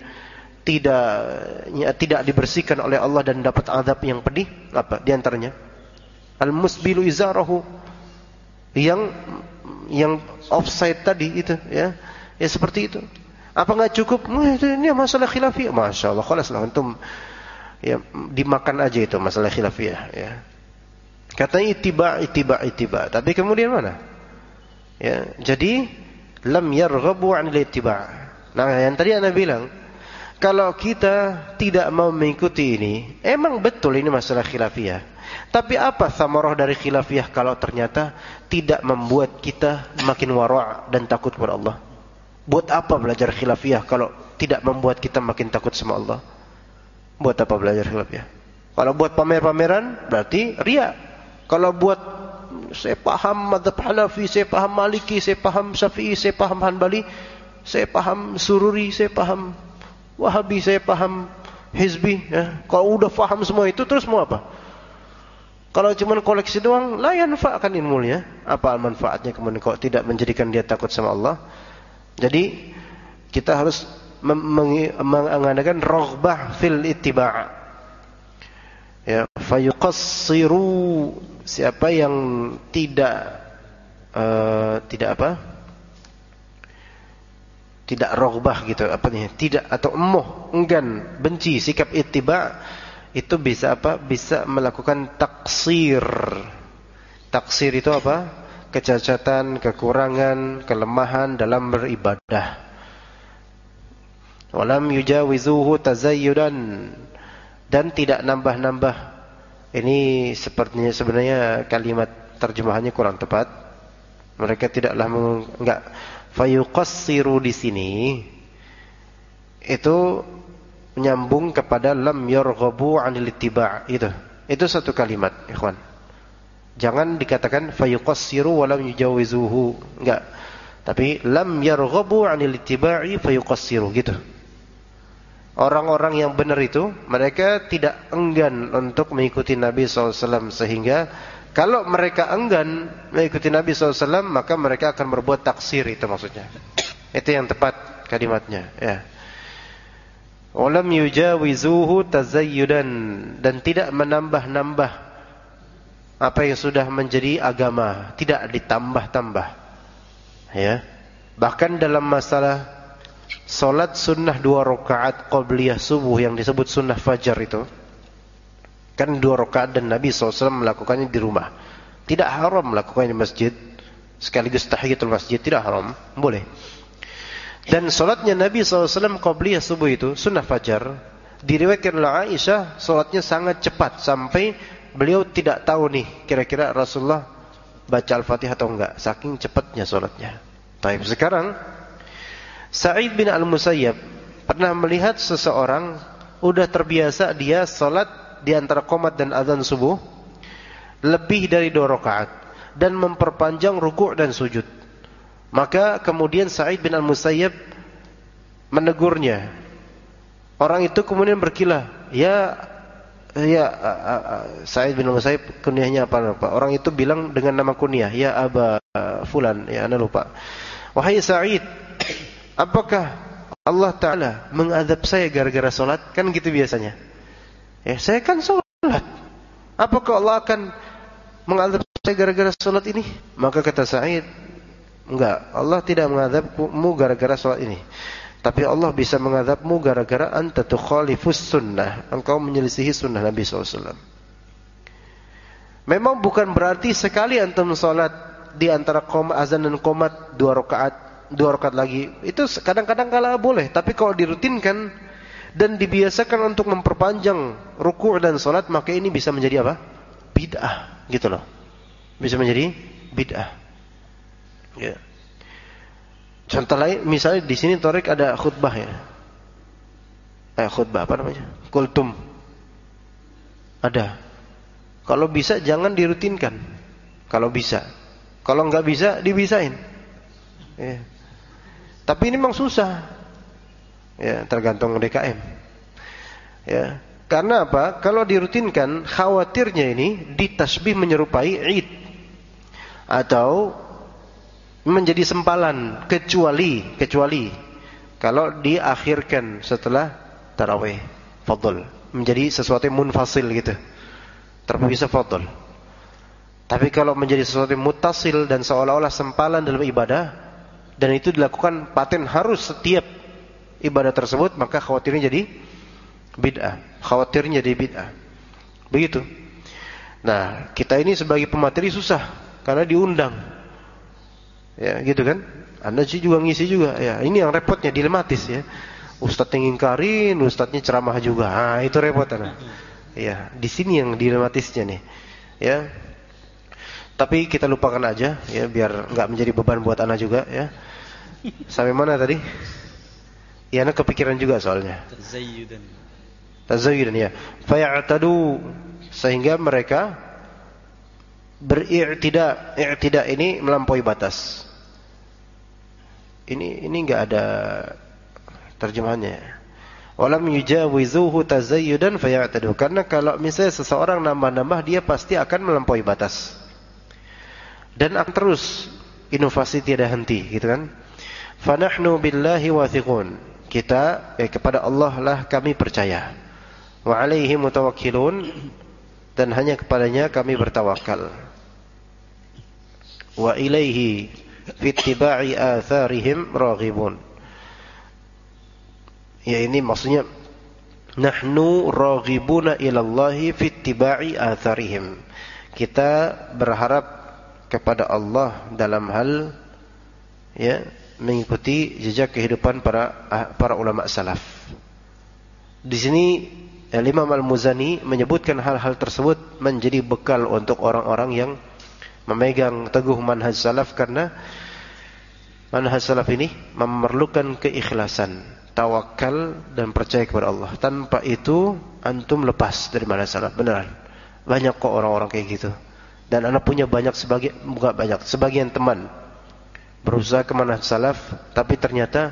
tidak dibersihkan oleh Allah dan dapat azab yang pedih. Apa di antaranya? Al-musbilu izarahu, yang offside tadi itu, ya seperti itu. Apa enggak cukup? Ini masalah khilafiyah. Masya Allah, khalaslah antum, ya dimakan aja itu masalah khilafiyah, ya. Katanya ittiba. Tapi kemudian mana? Ya, jadi lam yarghabu 'anil ittiba'. Nah, yang tadi Anda bilang, kalau kita tidak mau mengikuti ini, emang betul ini masalah khilafiyah. Tapi apa samarah dari khilafiyah kalau ternyata tidak membuat kita makin wara' dan takut kepada Allah? Buat apa belajar khilafiyah kalau tidak membuat kita makin takut sama Allah? Buat apa belajar khilafiyah? Kalau buat pamer-pameran berarti riya. Kalau buat saya paham mazhab Hanafi, saya paham Maliki, saya paham Syafi'i, saya paham Hanbali, saya paham Sururi, saya paham Wahabi, saya paham Hizbi, ya. Kalau udah paham semua itu terus mau apa? Kalau cuma koleksi doang, la yanfa'kan ilmunya. Apa manfaatnya kemudian kalau tidak menjadikan dia takut sama Allah? Jadi kita harus mengadakan raghbah fil ittiba'. Ya, fayuqassiru, siapa yang tidak raghbah gitu, tidak atau enggan, benci sikap ittiba', itu bisa bisa melakukan taksir. Taksir itu apa? Kecacatan, kekurangan, kelemahan dalam beribadah. Walam yujawizuhu tazayyudan, dan tidak nambah-nambah. Ini sepertinya sebenarnya kalimat terjemahannya kurang tepat. Mereka tidaklah fayuqassiru di sini itu menyambung kepada lam yarghabu 'anil ittiba'. Itu satu kalimat, ikhwan. Jangan dikatakan fayuqassiru wa lam yujawizuhu, enggak. Tapi lam yarghabu 'anil ittiba'i fayuqassiru, gitu. Orang-orang yang benar itu mereka tidak enggan untuk mengikuti Nabi SAW, sehingga kalau mereka enggan mengikuti Nabi SAW maka mereka akan berbuat taksir, itu maksudnya. Itu yang tepat kalimatnya, ya. Walam yujawizuhu tazayyudan, dan tidak menambah-nambah apa yang sudah menjadi agama, tidak ditambah-tambah, ya. Bahkan dalam masalah salat sunnah 2 rakaat qabliyah subuh yang disebut sunnah fajar itu, kan 2 rakaat dan Nabi SAW melakukannya di rumah. Tidak haram melakukannya di masjid, sekaligus tahiyatul masjid, tidak haram, boleh. Dan salatnya Nabi SAW qabliyah subuh itu, sunnah fajar, diriwayatkan oleh Aisyah, salatnya sangat cepat sampai beliau tidak tahu nih kira-kira Rasulullah baca Al-Fatihah atau enggak, saking cepatnya salatnya. Taib. Sekarang Sa'id bin Al-Musayyab pernah melihat seseorang udah terbiasa dia salat di antara qomat dan azan subuh lebih dari 2 rakaat dan memperpanjang ruku' dan sujud. Maka kemudian Sa'id bin Al-Musayyab menegurnya. Orang itu kemudian berkilah, Sa'id bin Al-Musayyab kunyahnya apa? Orang itu bilang dengan nama kunyah, ya Aba Fulan, ya ana lupa. Wahai Sa'id, apakah Allah Ta'ala mengadab saya gara-gara salat? Kan gitu biasanya. Ya, saya kan salat. Apakah Allah akan mengadab saya gara-gara salat ini? Maka kata Sa'id, enggak, Allah tidak mengadabmu gara-gara salat ini. Tapi Allah bisa mengadabmu gara-gara anta tukhalifus sunnah, engkau menyelisihi sunnah Nabi SAW. Memang bukan berarti sekali antum salat di antara azan dan qomat 2 rakaat lagi, itu kadang-kadang kala boleh. Tapi kalau dirutinkan dan dibiasakan untuk memperpanjang ruku' dan salat, maka ini bisa menjadi apa? Bid'ah, gitu loh. Bisa menjadi bid'ah. Ya. Contoh lain, misalnya di sini Torik ada khutbah, ya. Khutbah apa namanya? Kultum. Ada. Kalau bisa jangan dirutinkan. Kalau bisa. Kalau enggak bisa, dibisain. Ya. Tapi ini memang susah. Ya, tergantung DKM. Ya. Karena apa? Kalau dirutinkan, khawatirnya ini ditasbih menyerupai Id. Atau menjadi sempalan, kecuali kalau diakhirkan setelah tarawih, fadl, menjadi sesuatu yang munfasil gitu, terpisah fadl. Tapi kalau menjadi sesuatu yang muttasil dan seolah-olah sempalan dalam ibadah, dan itu dilakukan paten harus setiap ibadah tersebut, maka khawatirnya jadi bid'ah. Begitu. Nah, kita ini sebagai pemateri susah karena diundang. Ya, gitu kan? Anda sih juga ngisi juga. Ya, ini yang repotnya, dilematis ya. Ustadz yang ngingkarin, ustadznya ceramah juga. Ah, itu repot Anda. Ya, di sini yang dilematisnya nih. Ya. Tapi kita lupakan aja ya, biar enggak menjadi beban buat Anda juga ya. Sampai mana tadi? Ya, Anda kepikiran juga soalnya. Tazayyudan ya. Faya'tadu, sehingga mereka i'tida ini melampaui batas. Ini enggak ada terjemahannya. Walam yujawizuhu tazayyudan faya'tadu. Karena kalau misalnya seseorang nambah-nambah, dia pasti akan melampaui batas. Dan akan terus inovasi tiada henti, gitu kan? Fa nahnu billahi wathiqun. Kita kepada Allah lah kami percaya. Wa alaihi mutawakkilun, dan hanya kepadanya kami bertawakal. Wa ilaihi fi ittiba'i atharihim raghibun. Ya, ini maksudnya nahnu raghibuna ila Allahi fi ittiba'i atharihim. Kita berharap kepada Allah dalam hal ya mengikuti jejak kehidupan para ulama salaf. Di sini Imam Al-Muzani menyebutkan hal-hal tersebut menjadi bekal untuk orang-orang yang memegang teguh manhaj salaf, karena manhaj salaf ini memerlukan keikhlasan, tawakal dan percaya kepada Allah. Tanpa itu antum lepas dari manhaj salaf, beneran. Banyak kok orang-orang kayak gitu. Dan ana punya sebagian teman berusaha ke manhaj salaf, tapi ternyata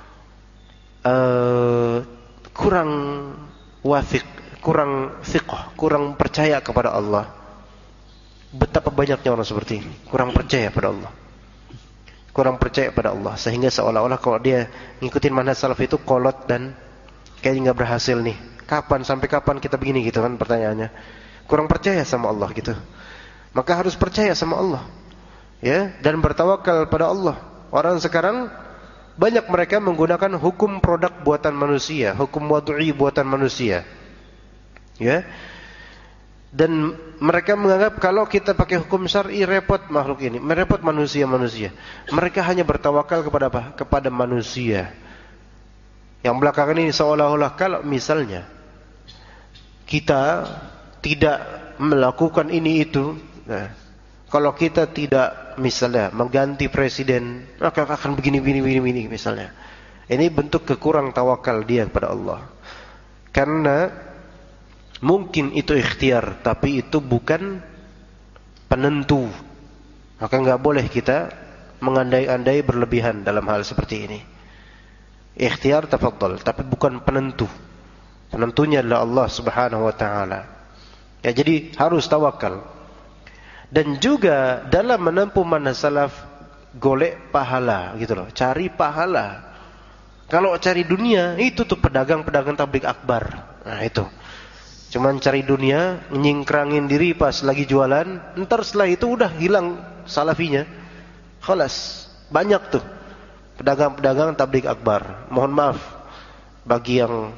kurang wafiq, kurang thiqah, kurang percaya kepada Allah. Betapa banyaknya orang seperti ini, kurang percaya pada Allah. Kurang percaya pada Allah, sehingga seolah-olah kalau dia ngikutin manhaj salaf itu kolot dan kayaknya enggak berhasil nih. Sampai kapan kita begini gitu kan pertanyaannya. Kurang percaya sama Allah gitu. Maka harus percaya sama Allah. Ya, dan bertawakal pada Allah. Orang sekarang banyak mereka menggunakan hukum produk buatan manusia, hukum wad'i buatan manusia. Ya. Dan mereka menganggap kalau kita pakai hukum syar'i repot makhluk ini, merepot manusia-manusia. Mereka hanya bertawakal kepada apa? Kepada manusia. Yang belakangan ini seolah-olah kalau misalnya kita tidak melakukan ini itu, nah, kalau kita tidak misalnya mengganti presiden, maka akan begini misalnya. Ini bentuk kekurang tawakal dia kepada Allah. Karena mungkin itu ikhtiar, tapi itu bukan penentu. Maka enggak boleh kita mengandai-andai berlebihan dalam hal seperti ini. Ikhtiar tafadhal, tapi bukan penentu. Penentunya adalah Allah Subhanahu wa taala. Ya, jadi harus tawakal. Dan juga dalam menempuh manhaj salaf, golek pahala gitu loh, cari pahala. Kalau cari dunia itu tuh pedagang-pedagang tabligh akbar. Nah itu. Cuman cari dunia, nyingkrangin diri pas lagi jualan, ntar setelah itu udah hilang salafinya. Khalas. Banyak tuh pedagang-pedagang tabligh akbar. Mohon maaf bagi yang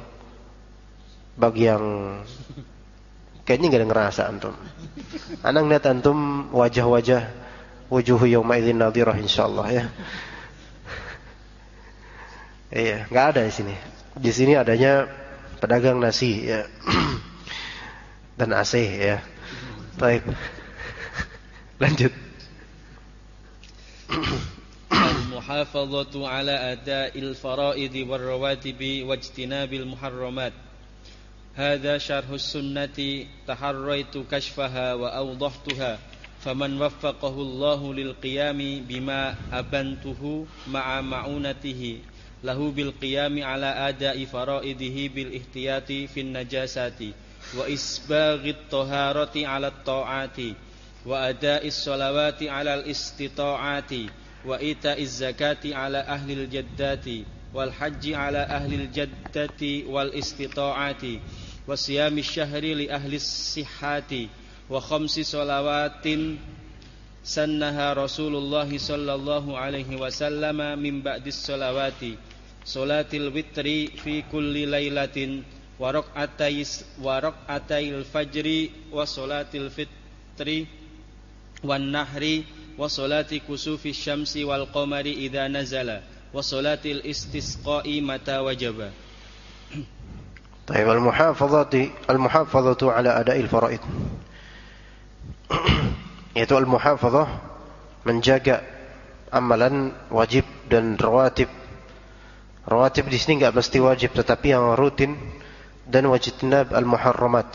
kayaknya enggak ada ngerasa antum. Ana ngeliat antum wajah-wajah wujuhu yauma idzin nadhirah insyaallah ya. Iya, enggak ada di sini. Di sini adanya pedagang nasi ya. Dan AC ya. Baik. Lanjut. Al-muhafazatu ala ada'il fara'idi war rawatibi wajtinabil muharramat. Hadza syarhus sunnati taharraitu kashfaha wa awdahtuha faman waffaqahu Allahu lil qiyami bima abantuhu ma'a ma'unatihi lahu bil qiyami ala ada'i faraidihi bil ihtiyati fin najasati wa isbaghit taharati ala ta'ati wa ada'is salawati ala al istita'ati wa ita'iz zakati ala ahli al jaddati wal haji ala ahli al jaddati wal istita'ati wa siyami syahri li ahli sihhati wa khamsi salawatin sannaha Rasulullah sallallahu alaihi wasallam min ba'dis salawati salatil witri fi kulli lailatin wa raq'atayil fajri wa salatil fitri wan nahri wa salati kusufi syamsi wal qamari idza nazala wa salatil istisqa'i mata wajaba. Baik, al-muhafazatu ala ada'il faraid. Yaitu al-muhafazah menjaga amalan wajib dan rawatib. Rawatib di sini enggak mesti wajib, tetapi yang rutin, dan wajtinab al-muharramat.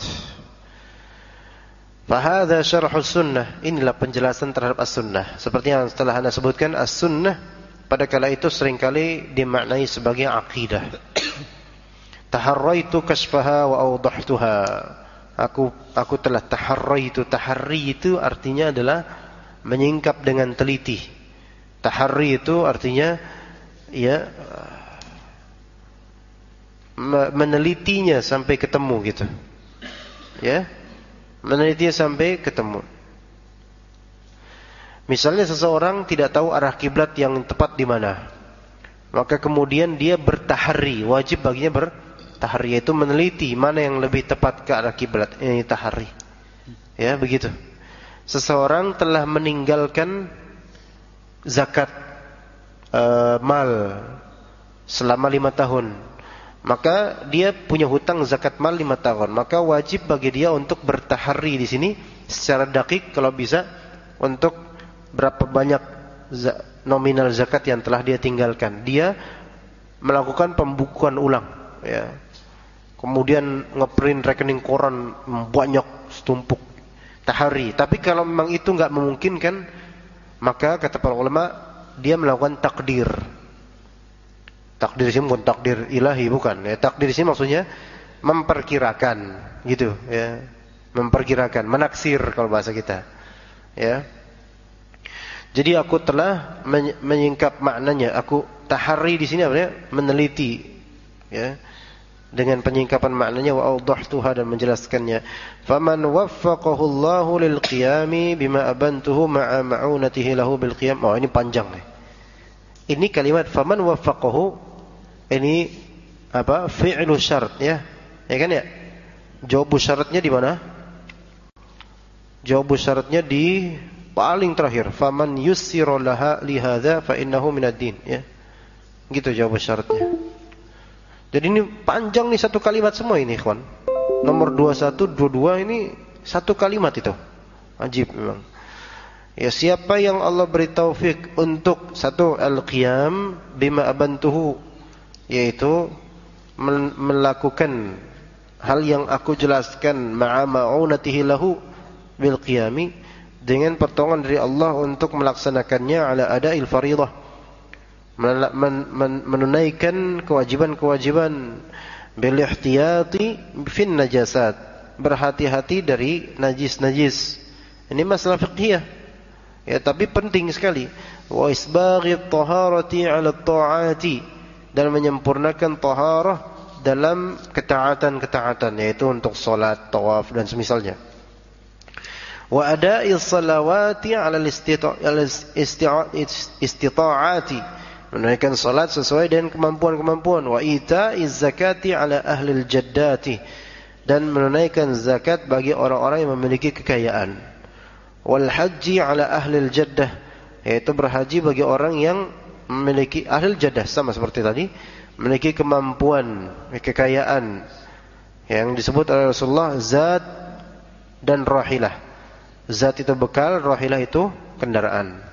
Fahadha syarhus sunnah, inilah penjelasan terhadap as-sunnah. Seperti yang setelah anda sebutkan, as-sunnah pada kala itu seringkali dimaknai sebagai akidah. Taharraitu kasfaha wa awdahtuha. Aku telah taharraitu. Taharri itu artinya adalah menyingkap dengan teliti. Taharri itu artinya ya menelitinya sampai ketemu gitu. Ya. Menelitinya sampai ketemu. Misalnya seseorang tidak tahu arah kiblat yang tepat di mana. Maka kemudian dia bertaharri, wajib baginya bertaharri, yaitu meneliti mana yang lebih tepat ke arah kiblat. Ini taharri. Ya, begitu. Seseorang telah meninggalkan zakat mal selama 5 tahun. Maka dia punya hutang zakat mal 5 tahun. Maka wajib bagi dia untuk bertaharri di sini secara dakik kalau bisa untuk berapa banyak nominal zakat yang telah dia tinggalkan. Dia melakukan pembukuan ulang, ya. Kemudian ngeprint rekening koran banyak setumpuk tahari. Tapi kalau memang itu nggak memungkinkan, maka kata para ulama dia melakukan takdir. Takdir sini bukan takdir ilahi, bukan. Ya, takdir sini maksudnya memperkirakan, gitu. Ya, memperkirakan, menaksir kalau bahasa kita. Ya. Jadi aku telah menyingkap maknanya. Aku tahari di sini apa? Meneliti. Ya. Dengan penyingkapan maknanya wa awdahtuha dan menjelaskannya. Faman waffaqahu Allahu lil qiyami bima abantuhu ma'a ma'unatihi lahu bil qiyam. Oh, ini panjang nih. Ini kalimat faman waffaqahu ini apa? Fi'lu syarat, ya. Ya kan ya? Jawabu syaratnya di mana? Jawabu syaratnya di paling terakhir. Faman yussiru laha li hadza fa innahu minad din, ya. Gitu jawabu syaratnya. Jadi ini panjang nih satu kalimat semua ini, ikhwan. Nomor 21, 22 ini satu kalimat itu. Ajib memang. Ya, siapa yang Allah beri taufik untuk satu al-qiyam bima abantuhu, yaitu melakukan hal yang aku jelaskan ma'a ma'unatihi lahu bil qiyami, dengan pertolongan dari Allah untuk melaksanakannya ala ada'il faridah, menunaikan kewajiban-kewajiban, bil ihtiyati fin najasat, berhati-hati dari najis-najis. Ini masalah fiqhiyah, ya, tapi penting sekali. Wa isbaghit taharati 'ala ta'ati, dan menyempurnakan taharah dalam ketaatan-ketaatan, yaitu untuk salat, tawaf dan semisalnya. Wa ada'i salawati 'ala istita'ati, menunaikan salat sesuai dengan kemampuan-kemampuan. Wa ita'iz zakati 'ala ahlil jaddati, dan menunaikan zakat bagi orang-orang yang memiliki kekayaan. Wal haji 'ala ahlil jaddah, yaitu berhaji bagi orang yang memiliki ahlil jaddah, sama seperti tadi, memiliki kemampuan, kekayaan, yang disebut oleh Rasulullah zat dan rahilah. Zat itu bekal, rahilah itu kendaraan.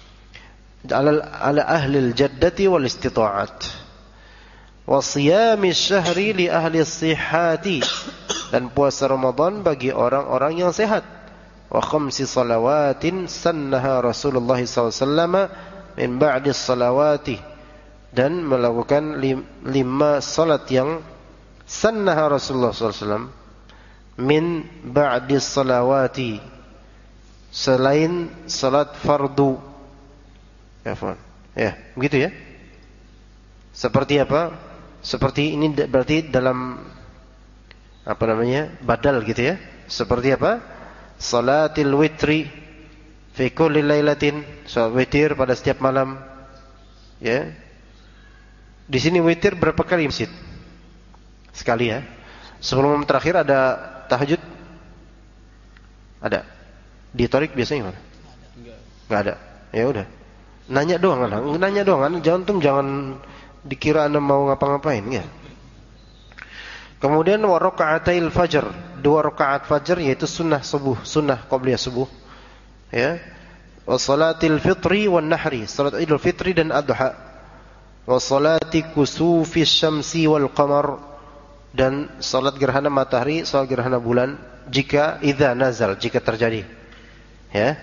Ala ahli al-jaddati wal istita'at. Wa siyami syahri li ahli as-sihhati, dan puasa Ramadan bagi orang-orang yang sehat. Wa khamsi salawatin sannaha Rasulullah SAW min ba'di salawati, dan melakukan 5 salat yang sannaha Rasulullah SAW min ba'di salawati, selain salat fardu. Ya, begitu ya. Seperti apa? Seperti ini berarti dalam apa namanya? Badal gitu ya. Seperti apa? Salatil witri fi kulli lailatin, salat witir pada setiap malam. Ya. Di sini witir berapa kali masjid? Sekali ya. Sebelum terakhir ada tahajud? Ada. Di Torik biasanya mana? Enggak ada. Ya udah. Nanya doang kan, jangan dikira Anda mau ngapa-ngapain ya. Kemudian wa raka'atil fajr, 2 rakaat fajr, yaitu sunnah subuh, sunnah qabliyah subuh. Ya. Wa salatil fitri wan nahri, salat Idul Fitri dan Adha. Wa salati kusufis syamsi wal qamar, dan salat gerhana matahari, salat gerhana bulan jika idza nazal, jika terjadi. Ya.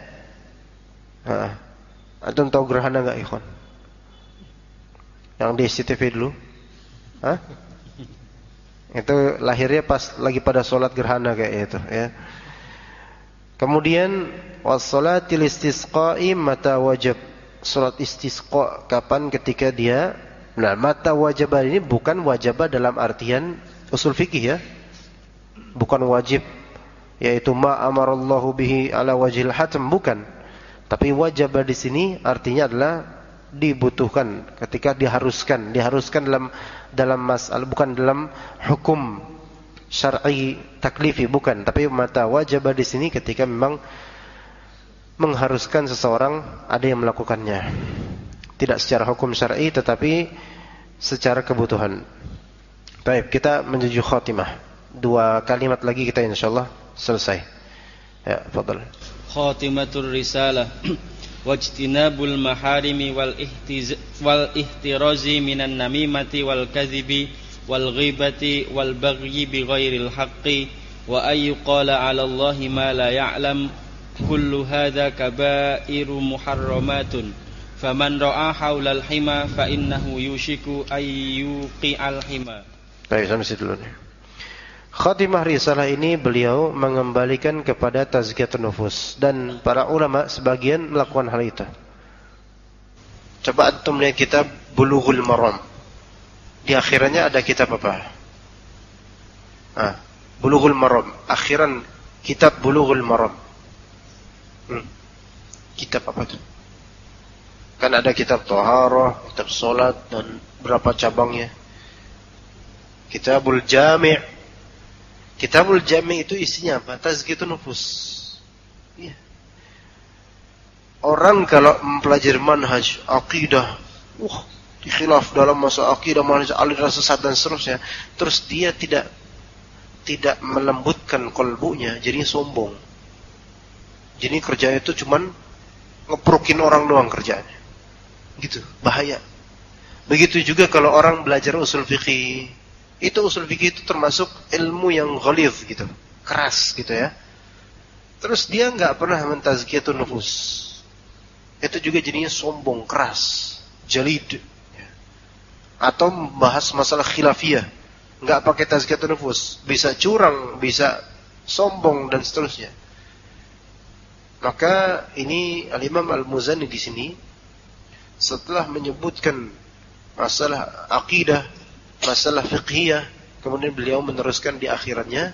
Antum tahu gerhana enggak, ikhwan? Yang di CCTV dulu? Hah? Itu lahirnya pas lagi pada sholat gerhana kayak itu, ya. Kemudian wassalatil istisqa'i mata wajib. Salat istisqa kapan? Ketika dia, nah, mata wajibah ini bukan wajibah dalam artian usul fikih ya. Bukan wajib, yaitu ma amarallahu bihi ala wajhil hatam, bukan. Tapi wajibah di sini artinya adalah dibutuhkan, ketika diharuskan dalam masalah, bukan dalam hukum syar'i taklifi, bukan. Tapi mata wajibah di sini ketika memang mengharuskan seseorang ada yang melakukannya, tidak secara hukum syar'i tetapi secara kebutuhan. Baik, kita menuju khatimah. 2 kalimat lagi kita insyaallah selesai. Ya, fadhal. Khatimatur risalah. wajtinabul maharimi wal ihtirazi minan namimati wal kadhibi wal ghibati wal bagyi bi ghairil haqqi wa ayyuqala 'ala Allahi ma la ya'lam kullu hadza kabairu muharramatun faman ra'a haulal hima fa innahu yushiku ayyuqi'al hima. Baik, sampai situ dulu nih. Khatimah risalah ini beliau mengembalikan kepada tazkiyatun nufus dan para ulama sebagian melakukan hal itu. Coba antum lihat kitab Bulughul Maram. Di akhirannya ada kitab apa? Bulughul Maram. Akhiran kitab Bulughul Maram. Kitab apa itu? Kan ada kitab Thaharah, kitab Salat dan berapa cabangnya. Kitabul Jami'. Kitabul Jami' itu isinya apa? Tazkiyatun nufus. Ya. Orang kalau mempelajari manhaj, akidah, dikhilaf dalam masalah akidah, manhaj aliran sesat dan seterusnya, terus dia tidak melembutkan kolbunya, jadi sombong. Jadi kerjanya itu cuman ngeprukin orang doang kerjaannya. Gitu, bahaya. Begitu juga kalau orang belajar usul fikih. Itu usul fikih itu termasuk ilmu yang ghalidh gitu, keras gitu ya. Terus dia enggak pernah mentazkiyatun nufus. Itu juga jadinya sombong, keras, jalid. Atau membahas masalah khilafiyah, enggak pakai tazkiyatun nufus, bisa curang, bisa sombong dan seterusnya. Maka ini Al-Imam Al-Muzani di sini setelah menyebutkan masalah akidah, masalah fiqhiyah, kemudian beliau meneruskan di akhirannya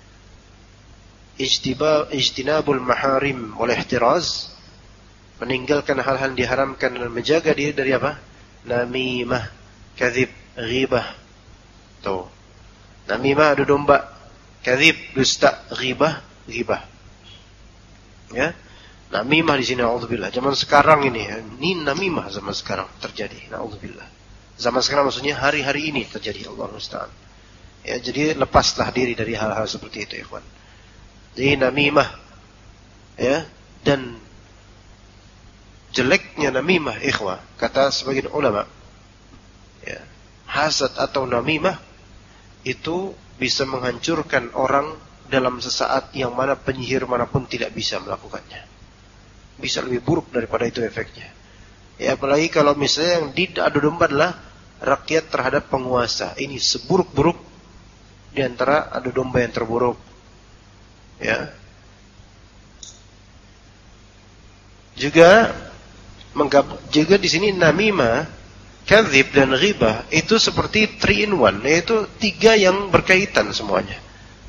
ijtinabul maharim wal ihtiraz, meninggalkan hal-hal yang diharamkan dan menjaga diri dari apa? Namimah, kadzib, ghibah. Tuh. Namimah adu domba, kadzib dusta, ghibah, ghibah. Ya. Namimah di sini naudzubillah. Zaman sekarang ini namimah zaman sekarang terjadi, naudzubillah. Zaman sekarang maksudnya hari-hari ini terjadi, Allah musta'an. Ya, jadi lepaslah diri dari hal-hal seperti itu, ikhwan. Jadi namimah, ya, dan jeleknya namimah, ikhwah, kata sebagian ulama, ya, hasad atau namimah itu bisa menghancurkan orang dalam sesaat yang mana penyihir manapun tidak bisa melakukannya. Bisa lebih buruk daripada itu efeknya. Ya, apalagi kalau misalnya yang diadu domba adalah rakyat terhadap penguasa. Ini seburuk-buruk di antara adu domba yang terburuk. Ya. Juga di sini namimah, kadzib dan ghibah itu seperti 3 in 1, yaitu 3 yang berkaitan semuanya.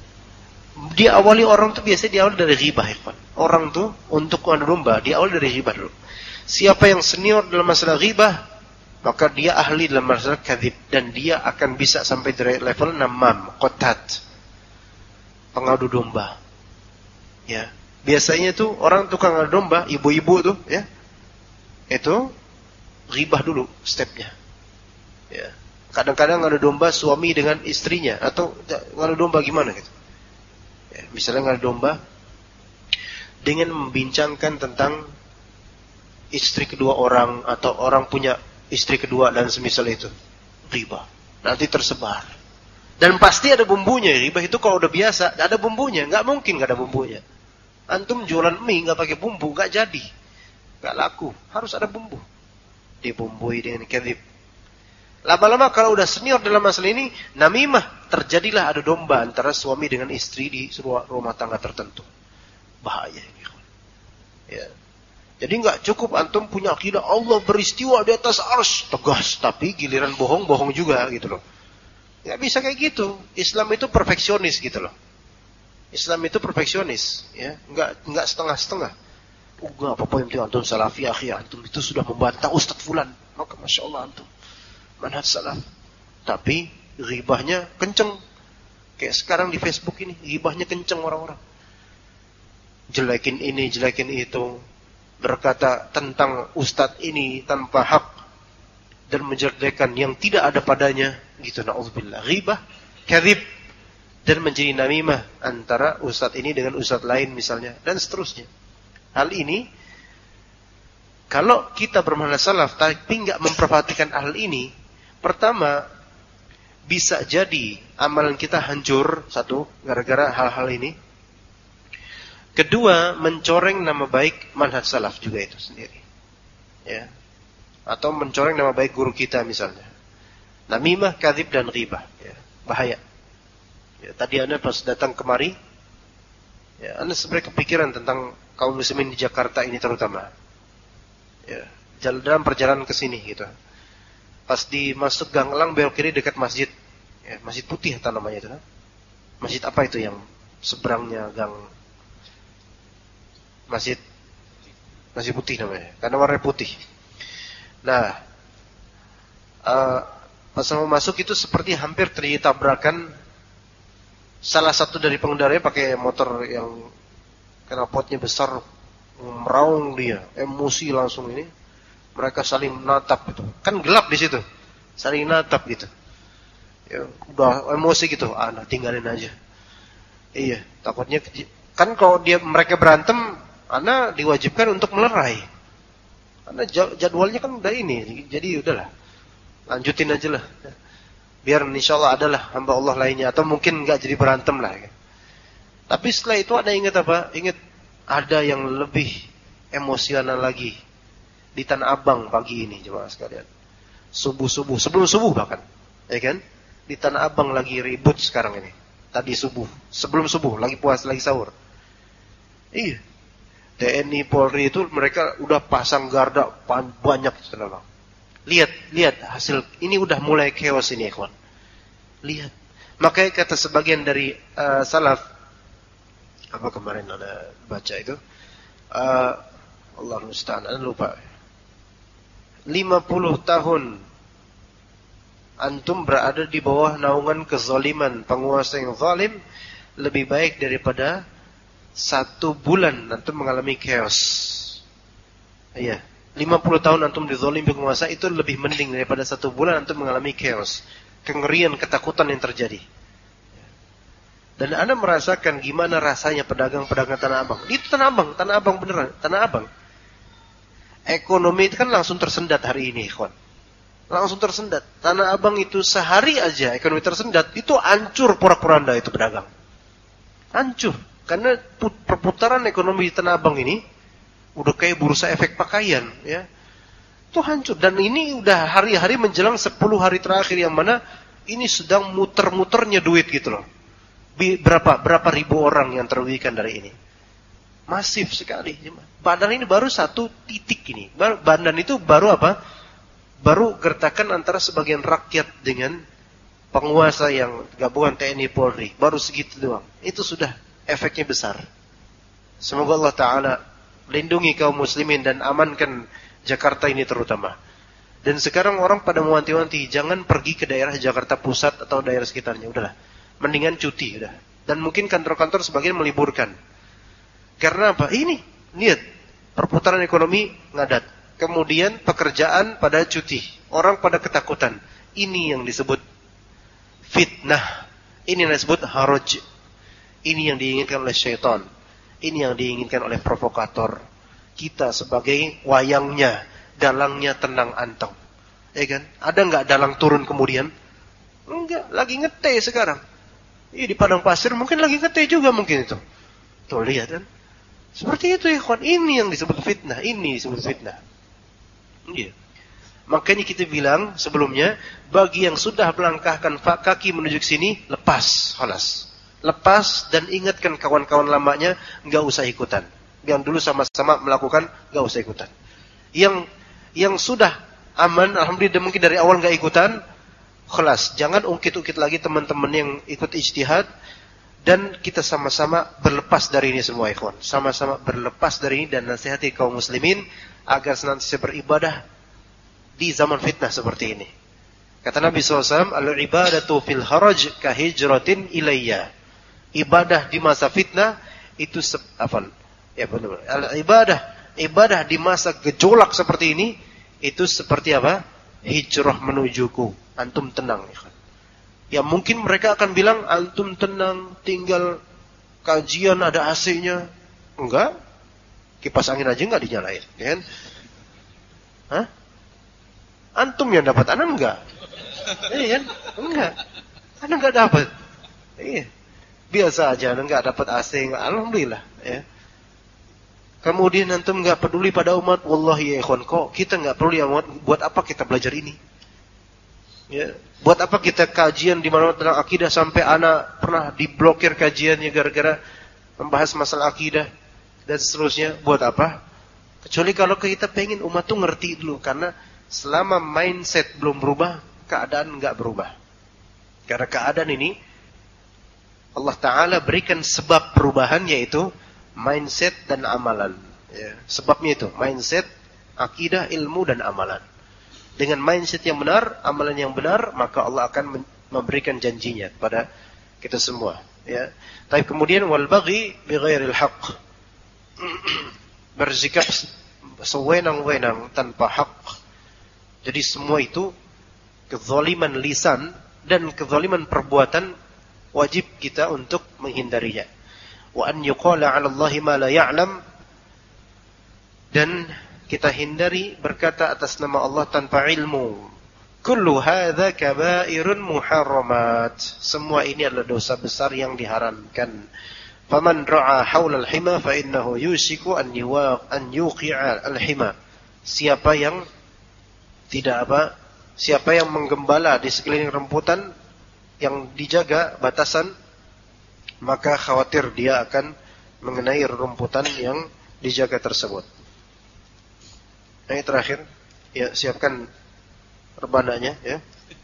Diawali orang tuh biasanya diawali dari ghibah, ikhwan. Orang tuh untuk adu domba diawali dari ghibah dulu. Siapa yang senior dalam masalah ghibah, maka dia ahli dalam masalah kadzib dan dia akan bisa sampai dari level namam, qatat, pengadu domba. Ya, biasanya tuh orang tukang adu domba, ibu-ibu tuh, ya, itu ghibah dulu stepnya. Ya, kadang-kadang ngadu domba suami dengan istrinya, atau ngadu domba gimana gitu. Ya, misalnya ngadu domba dengan membincangkan tentang istri kedua orang atau orang punya istri kedua dan semisal itu, ghibah. Nanti tersebar. Dan pasti ada bumbunya. Ghibah itu kalau udah biasa, ada bumbunya. Nggak mungkin nggak ada bumbunya. Antum jualan mie nggak pakai bumbu, nggak jadi, nggak laku. Harus ada bumbu. Dibumbui dengan kadzib. Lama-lama kalau udah senior dalam masalah ini, namimah, terjadilah adu domba antara suami dengan istri di sebuah rumah tangga tertentu. Bahaya ini. Ya. Jadi nggak cukup antum punya akidah Allah beristiwa di atas arsy, tegas, tapi giliran bohong juga gitu loh. Nggak bisa kayak gitu. Islam itu perfeksionis gitu loh. Islam itu perfeksionis, ya, nggak setengah-setengah. Enggak apa-apa yang penting antum salafi, akhi, antum itu sudah membantah Ustadz Fulan, maka masya Allah antum manhaj salaf. Tapi ghibahnya kenceng, kayak sekarang di Facebook ini, ghibahnya kenceng orang-orang. Jelekin ini, jelekin itu. Berkata tentang ustadz ini tanpa hak dan menjelekkan yang tidak ada padanya, gitu. Na'udzubillah. Ghibah, kadzib, dan menjadi namimah antara ustadz ini dengan ustadz lain misalnya, dan seterusnya. Hal ini Kalau kita bermanhaj salaf tapi nggak memperhatikan hal ini, pertama bisa jadi amalan kita hancur, satu, gara-gara hal-hal ini. Kedua, mencoreng nama baik manhaj salaf juga itu sendiri. Ya. Atau mencoreng nama baik guru kita misalnya. Namimah, kadzib dan ghibah, ya. Bahaya. Ya, tadi Anda pas datang kemari, ya, Anda sebenarnya kepikiran tentang kaum muslimin di Jakarta ini terutama. Ya, dalam perjalanan ke sini gitu. Pas masuk Gang Elang belok kiri dekat masjid. Ya, Masjid Putih atau namanya itu. Masjid apa itu yang seberangnya Gang Masjid Putih namanya. Karena warna putih. Nah, pas mau masuk itu seperti hampir terjadi tabrakan. Salah satu dari pengendaranya pakai motor yang knalpotnya besar, meraung dia, emosi langsung ini. Mereka saling natap gitu. Kan gelap di situ. Saling natap gitu. Ya, udah emosi gitu. Nah, tinggalin aja. Iya, takutnya kan kalau mereka berantem, Anda diwajibkan untuk melerai. Karena jadwalnya kan udah ini, jadi udahlah. Lanjutin aja lah. Biar insyaallah adalah hamba Allah lainnya, atau mungkin enggak jadi berantem lah. Tapi setelah itu ada ingat apa? Ingat ada yang lebih emosional lagi di Tanah Abang pagi ini, jemaah sekalian. Subuh-subuh, sebelum subuh bahkan, ya kan? Di Tanah Abang lagi ribut sekarang ini. Tadi subuh, sebelum subuh lagi puas, lagi sahur. Iya. TNI Polri itu mereka udah pasang garda banyak di Tanah Abang. Lihat hasil ini udah mulai chaos ini, ikhwan. Lihat. Makanya kata sebagian dari salaf, apa kemarin ada baca itu, Allah musta'an, Anda lupa. 50 tahun antum berada di bawah naungan kezaliman penguasa yang zalim lebih baik daripada 1 bulan antum mengalami chaos. Iya, 50 tahun antum dizalim penguasa itu lebih mending daripada 1 bulan antum mengalami chaos, kengerian, ketakutan yang terjadi. Dan Anda merasakan gimana rasanya pedagang-pedagang Tanah Abang. Itu Tanah Abang beneran, Tanah Abang. Ekonomi itu kan langsung tersendat hari ini, ikhwan. Langsung tersendat. Tanah Abang itu sehari aja ekonomi tersendat, itu hancur porak-poranda itu pedagang. Hancur. Karena perputaran ekonomi di Tanah Abang ini udah kayak bursa efek pakaian, ya. Itu hancur. Dan ini udah hari-hari menjelang 10 hari terakhir yang mana ini sedang muter-muternya duit gitu loh. Berapa ribu orang yang terugikan dari ini. Masif sekali. Padahal ini baru 1 titik ini. Bandan itu baru apa? Baru gertakan antara sebagian rakyat dengan penguasa yang gabungan TNI Polri. Baru segitu doang. Itu sudah efeknya besar. Semoga Allah Ta'ala lindungi kaum muslimin dan amankan Jakarta ini terutama. Dan sekarang orang pada mewanti-wanti, jangan pergi ke daerah Jakarta Pusat atau daerah sekitarnya. Udahlah, mendingan cuti udah. Dan mungkin kantor-kantor sebagian meliburkan. Karena apa? Ini, lihat, perputaran ekonomi ngadat. Kemudian pekerjaan pada cuti. Orang pada ketakutan. Ini yang disebut fitnah. Ini yang disebut haraj. Ini yang diinginkan oleh syaitan. Ini yang diinginkan oleh provokator. Kita sebagai wayangnya, dalangnya tenang anteng. Ya kan? Ada enggak dalang turun kemudian? Enggak, lagi ngeteh sekarang. Di padang pasir mungkin lagi ngeteh juga mungkin itu. Tuh lihat kan? Seperti itu ya kawan. Ini yang disebut fitnah. Ini disebut fitnah. Iya. Makanya kita bilang sebelumnya, bagi yang sudah melangkahkan kaki menuju ke sini, lepas, khalas. Lepas dan ingatkan kawan-kawan lamanya, enggak usah ikutan. Yang dulu sama-sama melakukan, enggak usah ikutan. Yang sudah aman, alhamdulillah mungkin dari awal enggak ikutan, khalas. Jangan ungkit-ungkit lagi teman-teman yang ikut ijtihad. Dan kita sama-sama berlepas dari ini semua, ikhwan. Sama-sama berlepas dari ini dan nasihati kaum muslimin agar senantiasa beribadah di zaman fitnah seperti ini. Kata Nabi SAW, al-ibadatu fil haraj kahijratin ilayya. Ibadah di masa fitnah itu ibadah di masa gejolak seperti ini itu seperti apa? Hijrah menujuku. Antum tenang, ikhwan. Ya mungkin mereka akan bilang antum tenang, tinggal kajian ada AC-nya. Enggak. Kipas angin aja enggak dinyalain, kan? Hah? Antum yang dapat, ana enggak. Iya kan? Enggak. Ana enggak dapat. Iya. Biasa aja, ana enggak dapat AC, alhamdulillah, ya. Kemudian antum enggak peduli pada umat, wallahi ya ikhwan, kok kita enggak peduli umat, buat apa kita belajar ini? Ya, buat apa kita kajian di mana tentang akidah sampai anak pernah diblokir kajiannya gara-gara membahas masalah akidah dan seterusnya. Buat apa? Kecuali kalau kita pengen umat tuh ngerti dulu, karena selama mindset belum berubah, keadaan enggak berubah. Karena keadaan ini Allah Ta'ala berikan sebab perubahan, yaitu mindset dan amalan. Ya, sebabnya itu mindset, akidah, ilmu dan amalan. Dengan mindset yang benar, amalan yang benar, maka Allah akan memberikan janjinya kepada kita semua. Ya. Tapi kemudian wal baghi bi ghairil haqq, bersikap sewenang-wenang tanpa hak. Jadi semua itu kezaliman lisan dan kezaliman perbuatan, wajib kita untuk menghindarinya. Wa an yuqala 'ala Allahi ma la ya'lam, dan kita hindari berkata atas nama Allah tanpa ilmu. Kullu hadza kaba'irun muharramat, semua ini adalah dosa besar yang diharamkan. Faman ra'a haula al-hima fa innahu yusiku an yuqi'a al-hima, siapa yang siapa yang menggembala di sekeliling rembutan yang dijaga batasan, maka khawatir dia akan mengenai rumputan yang dijaga tersebut. Yang terakhir, ya siapkan rebananya, ya.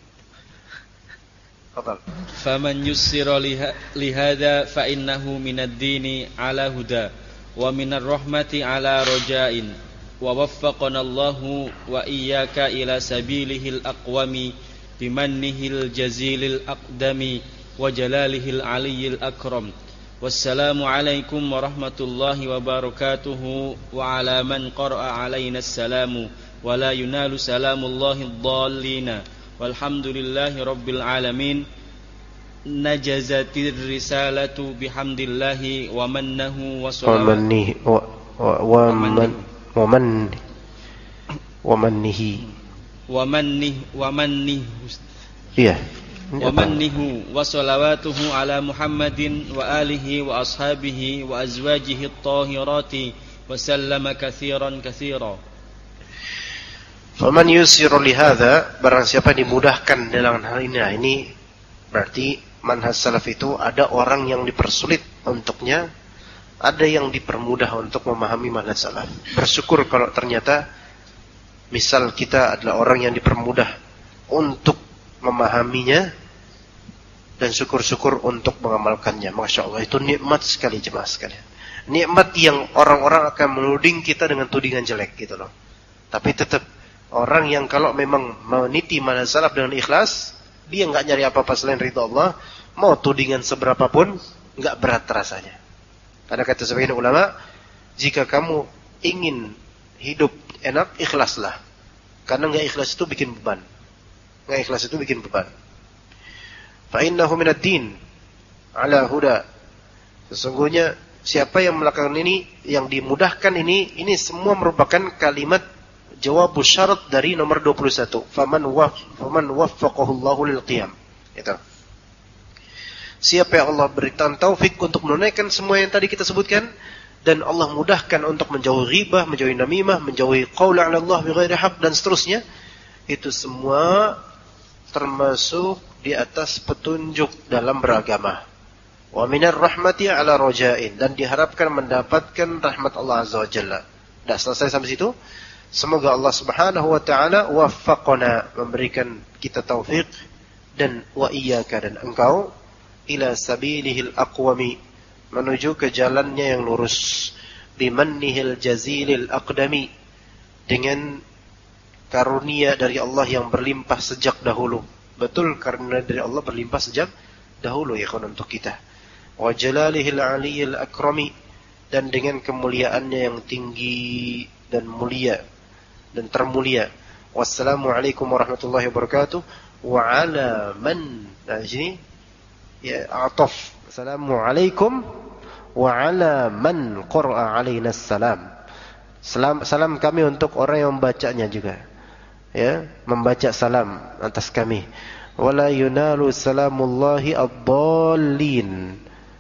Fadhal. Faman yussira lihada fa innahu minad dini ala huda wa minar rahmati ala raja'in wa waffaqana Allahu wa iyyaka ila sabilihil aqwami bimannihil jazilil aqdami wa jalalihil aliyyil akram. Wassalamu alaikum warahmatullahi wabarakatuh wa ala man qara'a alaina assalamu wa la yunalu salamullahi dhallina walhamdulillahi rabbil alamin. Najazatir risalatu bihamdillahi wa mannahu wa salawatuhu wa mannihu wa salawatuhu ala Muhammadin wa alihi wa ashabihi wa azwajihi at-tahirati wa sallama katsiran katsira. Faman yusiru lihadza, barang siapa dimudahkan dalam hal ini. Nah, ini berarti manhaj salaf itu ada orang yang dipersulit untuknya, ada yang dipermudah untuk memahami manhaj salaf. Bersyukur kalau ternyata misal kita adalah orang yang dipermudah untuk memahaminya, dan syukur-syukur untuk mengamalkannya. Masya Allah, itu nikmat sekali jemaah sekalian. Nikmat yang orang-orang akan menuding kita dengan tudingan jelek gitu loh. Tapi tetap orang yang kalau memang meniti manhaj salaf dengan ikhlas, dia enggak nyari apa-apa selain ridha Allah, mau tudingan seberapa pun enggak berat rasanya. Karena kata sebagian ulama, jika kamu ingin hidup enak, ikhlaslah. Karena enggak ikhlas itu bikin beban. Enggak ikhlas itu bikin beban. Fa innahu minad din ala huda. Sesungguhnya siapa yang melakukan ini, yang dimudahkan ini semua merupakan kalimat jawab syarat dari nomor 21. Faman waffaqahu Allahu lil qiyam. Itu. Siapa yang Allah berikan taufik untuk menunaikan semua yang tadi kita sebutkan, dan Allah mudahkan untuk menjauhi ghibah, menjauhi namimah, menjauhi qaul 'ala Allah bighairi haqq dan seterusnya, itu semua termasuk di atas petunjuk dalam beragama. Wa minar rahmati 'ala raja'in, dan diharapkan mendapatkan rahmat Allah Azza wa Jalla. Dah selesai sampai situ. Semoga Allah Subhanahu wa taala waffaqana, memberikan kita taufik, dan wa iyyaka, dan engkau, ila sabilihil aqwami, menuju ke jalannya yang lurus, bimannihil jazilil aqdami, dengan karunia dari Allah yang berlimpah sejak dahulu. Betul, karunia dari Allah berlimpah sejak dahulu ya kawan untuk kita. Wa jalalihil aliyyil akrami, dan dengan kemuliaannya yang tinggi dan mulia dan termulia. Wassalamualaikum warahmatullahi wabarakatuh. Wa ala man, nah sini ya ataf. Assalamualaikum wa ala man qara'a alaina salam. Salam kami untuk orang yang membacanya juga. Ya, membaca salam atas kami. Wala yunalu salamullahi ad-dallin.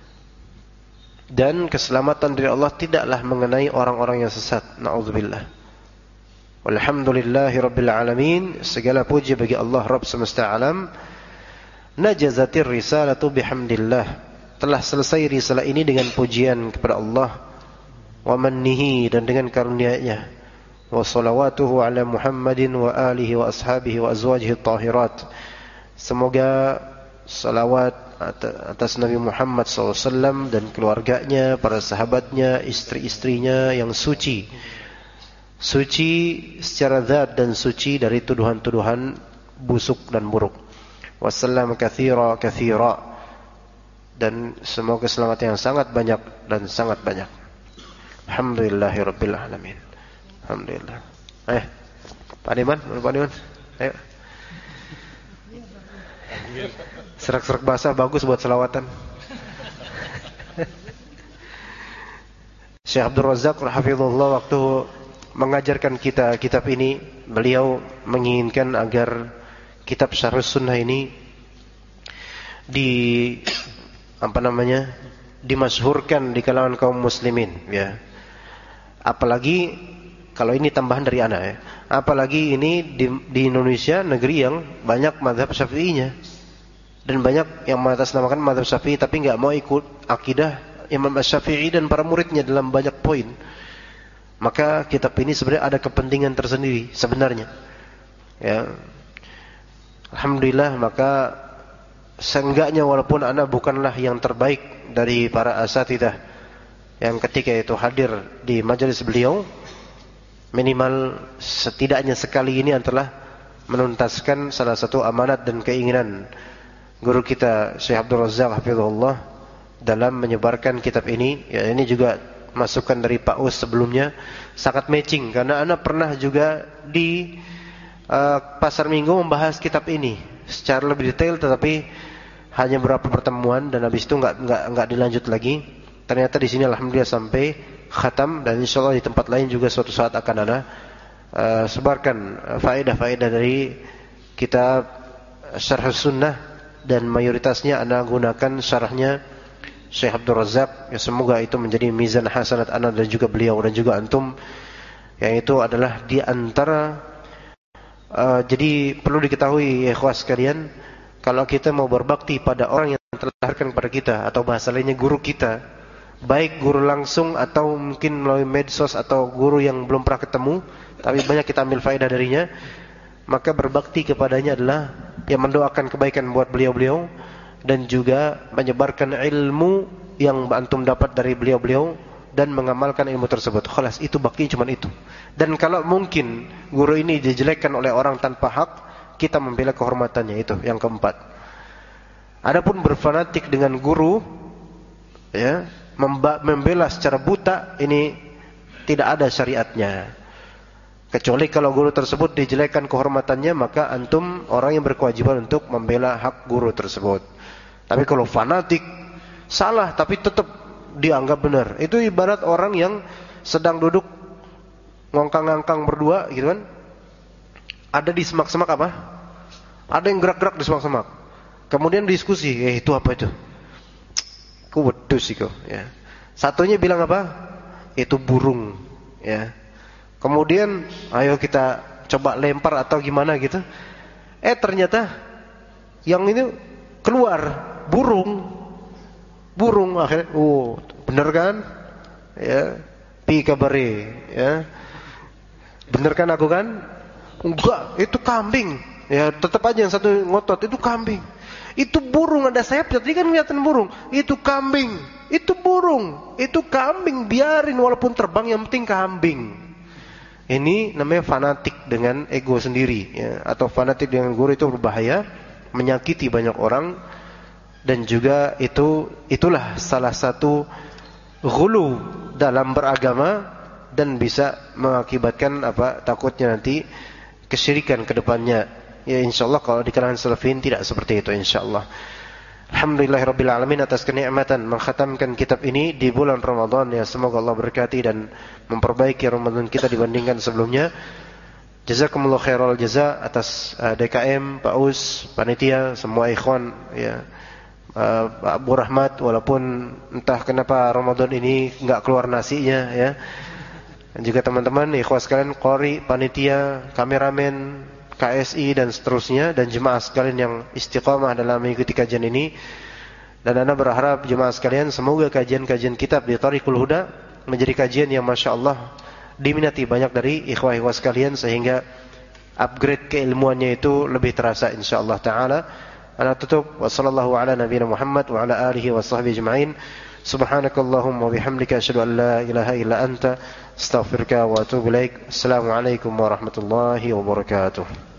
Dan keselamatan dari Allah tidaklah mengenai orang-orang yang sesat. Na'udzubillah. Walhamdulillahi rabbil alamin. Segala puji bagi Allah Rabb semesta alam. Najazatir risalatu bihamdillah. Telah selesai risalah ini dengan pujian kepada Allah. Wa mannihi, dan dengan karunia-Nya. Wa salawatuhu ala Muhammadin wa alihi wa ashabihi wa azwajihi tahirat. Semoga salawat atas Nabi Muhammad SAW dan keluarganya, para sahabatnya, istri-istrinya yang suci. Suci secara zat dan suci dari tuduhan-tuduhan busuk dan buruk. Wassalam katsira. Dan semoga keselamatan yang sangat banyak dan sangat banyak. Alhamdulillahirabbil alamin. Alhamdulillah. Pak Diman, ayo. Serak-serak basah bagus buat selawatan. Syekh Abdul Razak rahimahullah waktu mengajarkan kita kitab ini, beliau menginginkan agar kitab Syarhus Sunnah ini dimasyhurkan di kalangan kaum muslimin, ya. Apalagi kalau ini tambahan dari ana, ya. Apalagi ini di Indonesia, negeri yang banyak mazhab Syafi'inya. Dan banyak yang mengatasnamakan mazhab Syafi'i tapi enggak mau ikut akidah Imam Syafi'i dan para muridnya dalam banyak poin. Maka kitab ini sebenarnya ada kepentingan tersendiri sebenarnya. Ya. Alhamdulillah, maka seenggaknya walaupun ana bukanlah yang terbaik dari para asatidzah yang ketika itu hadir di majelis beliau, minimal setidaknya sekali ini adalah menuntaskan salah satu amanat dan keinginan guru kita Syekh Abdul Razak hafizahullah dalam menyebarkan kitab ini. Ya, ini juga masukan dari Pak Us sebelumnya, sangat matching karena ana pernah juga di Pasar Minggu membahas kitab ini secara lebih detail, tetapi hanya beberapa pertemuan dan habis itu enggak dilanjut lagi. Ternyata di sini alhamdulillah sampai khatam, dan insyaallah di tempat lain juga suatu saat akan ada sebarkan faedah-faedah dari kitab Syarhus Sunnah, dan mayoritasnya ana gunakan syarahnya Syekh Abdul Razak. Ya, semoga itu menjadi mizan hasanat ana dan juga beliau dan juga antum, yang itu adalah di antara jadi perlu diketahui ya ikhwas sekalian, kalau kita mau berbakti pada orang yang telah dilahirkan kepada kita, atau bahasa lainnya guru kita, baik guru langsung atau mungkin melalui medsos atau guru yang belum pernah ketemu tapi banyak kita ambil faedah darinya, maka berbakti kepadanya adalah yang mendoakan kebaikan buat beliau-beliau dan juga menyebarkan ilmu yang antum dapat dari beliau-beliau dan mengamalkan ilmu tersebut. Khalas, itu bakti cuma itu. Dan kalau mungkin guru ini dijelekkan oleh orang tanpa hak, kita membela kehormatannya, itu yang keempat. Adapun berfanatik dengan guru, ya, membela secara buta, ini tidak ada syariatnya. Kecuali kalau guru tersebut dijelekkan kehormatannya, maka antum orang yang berkewajiban untuk membela hak guru tersebut. Tapi kalau fanatik, salah tapi tetap dianggap benar. Itu ibarat orang yang sedang duduk ngongkang-ngangkang berdua gitu kan. Ada di semak-semak apa? Ada yang gerak-gerak di semak-semak. Kemudian diskusi, itu apa itu? Ku wedus iku, ya. Satunya bilang apa? Itu burung, ya. Kemudian ayo kita coba lempar atau gimana gitu. Ternyata yang ini keluar burung akhirnya. Bener kan? Ya. Pi kabare, ya. Bener kan aku kan? Enggak, itu kambing. Ya, tetap aja yang satu ngotot, itu kambing. Itu burung, ada sayap, tadi kan kelihatan burung. Itu kambing, itu burung, itu kambing, biarin walaupun terbang, yang penting kambing. Ini namanya fanatik dengan ego sendiri, ya. Atau fanatik dengan guru, itu berbahaya, menyakiti banyak orang. Dan juga itulah salah satu ghulu dalam beragama, dan bisa mengakibatkan takutnya nanti kesyirikan ke depannya. Ya, insyaallah kalau di kalangan salafin tidak seperti itu insyaallah. Alhamdulillahirabbil alamin atas kenikmatan mengkhatamkan kitab ini di bulan Ramadan, ya semoga Allah berkati dan memperbaiki Ramadan kita dibandingkan sebelumnya. Jazakumullah khairal jaza atas DKM, Pak Us, panitia, semua ikhwan, ya. Pak Abu Rahmat, walaupun entah kenapa Ramadan ini enggak keluar nasinya, ya. Dan juga teman-teman ikhwah sekalian, qori, panitia, kameramen, KSI dan seterusnya, dan jemaah sekalian yang istiqamah dalam mengikuti kajian ini. Dan ana berharap jemaah sekalian semoga kajian-kajian kitab di Thariqul Huda menjadi kajian yang Masya Allah diminati banyak dari ikhwah-ikhwah sekalian, sehingga upgrade keilmuannya itu lebih terasa insyaallah taala. Ana tutup, wa sallallahu ala nabiyina Muhammad wa ala alihi wa sahbihi ajma'in. Subhanakallahumma wa bihamdika asyhadu an la ilaha illa anta astaghfiruka wa atubu ilaik. Assalamualaikum warahmatullahi wabarakatuh.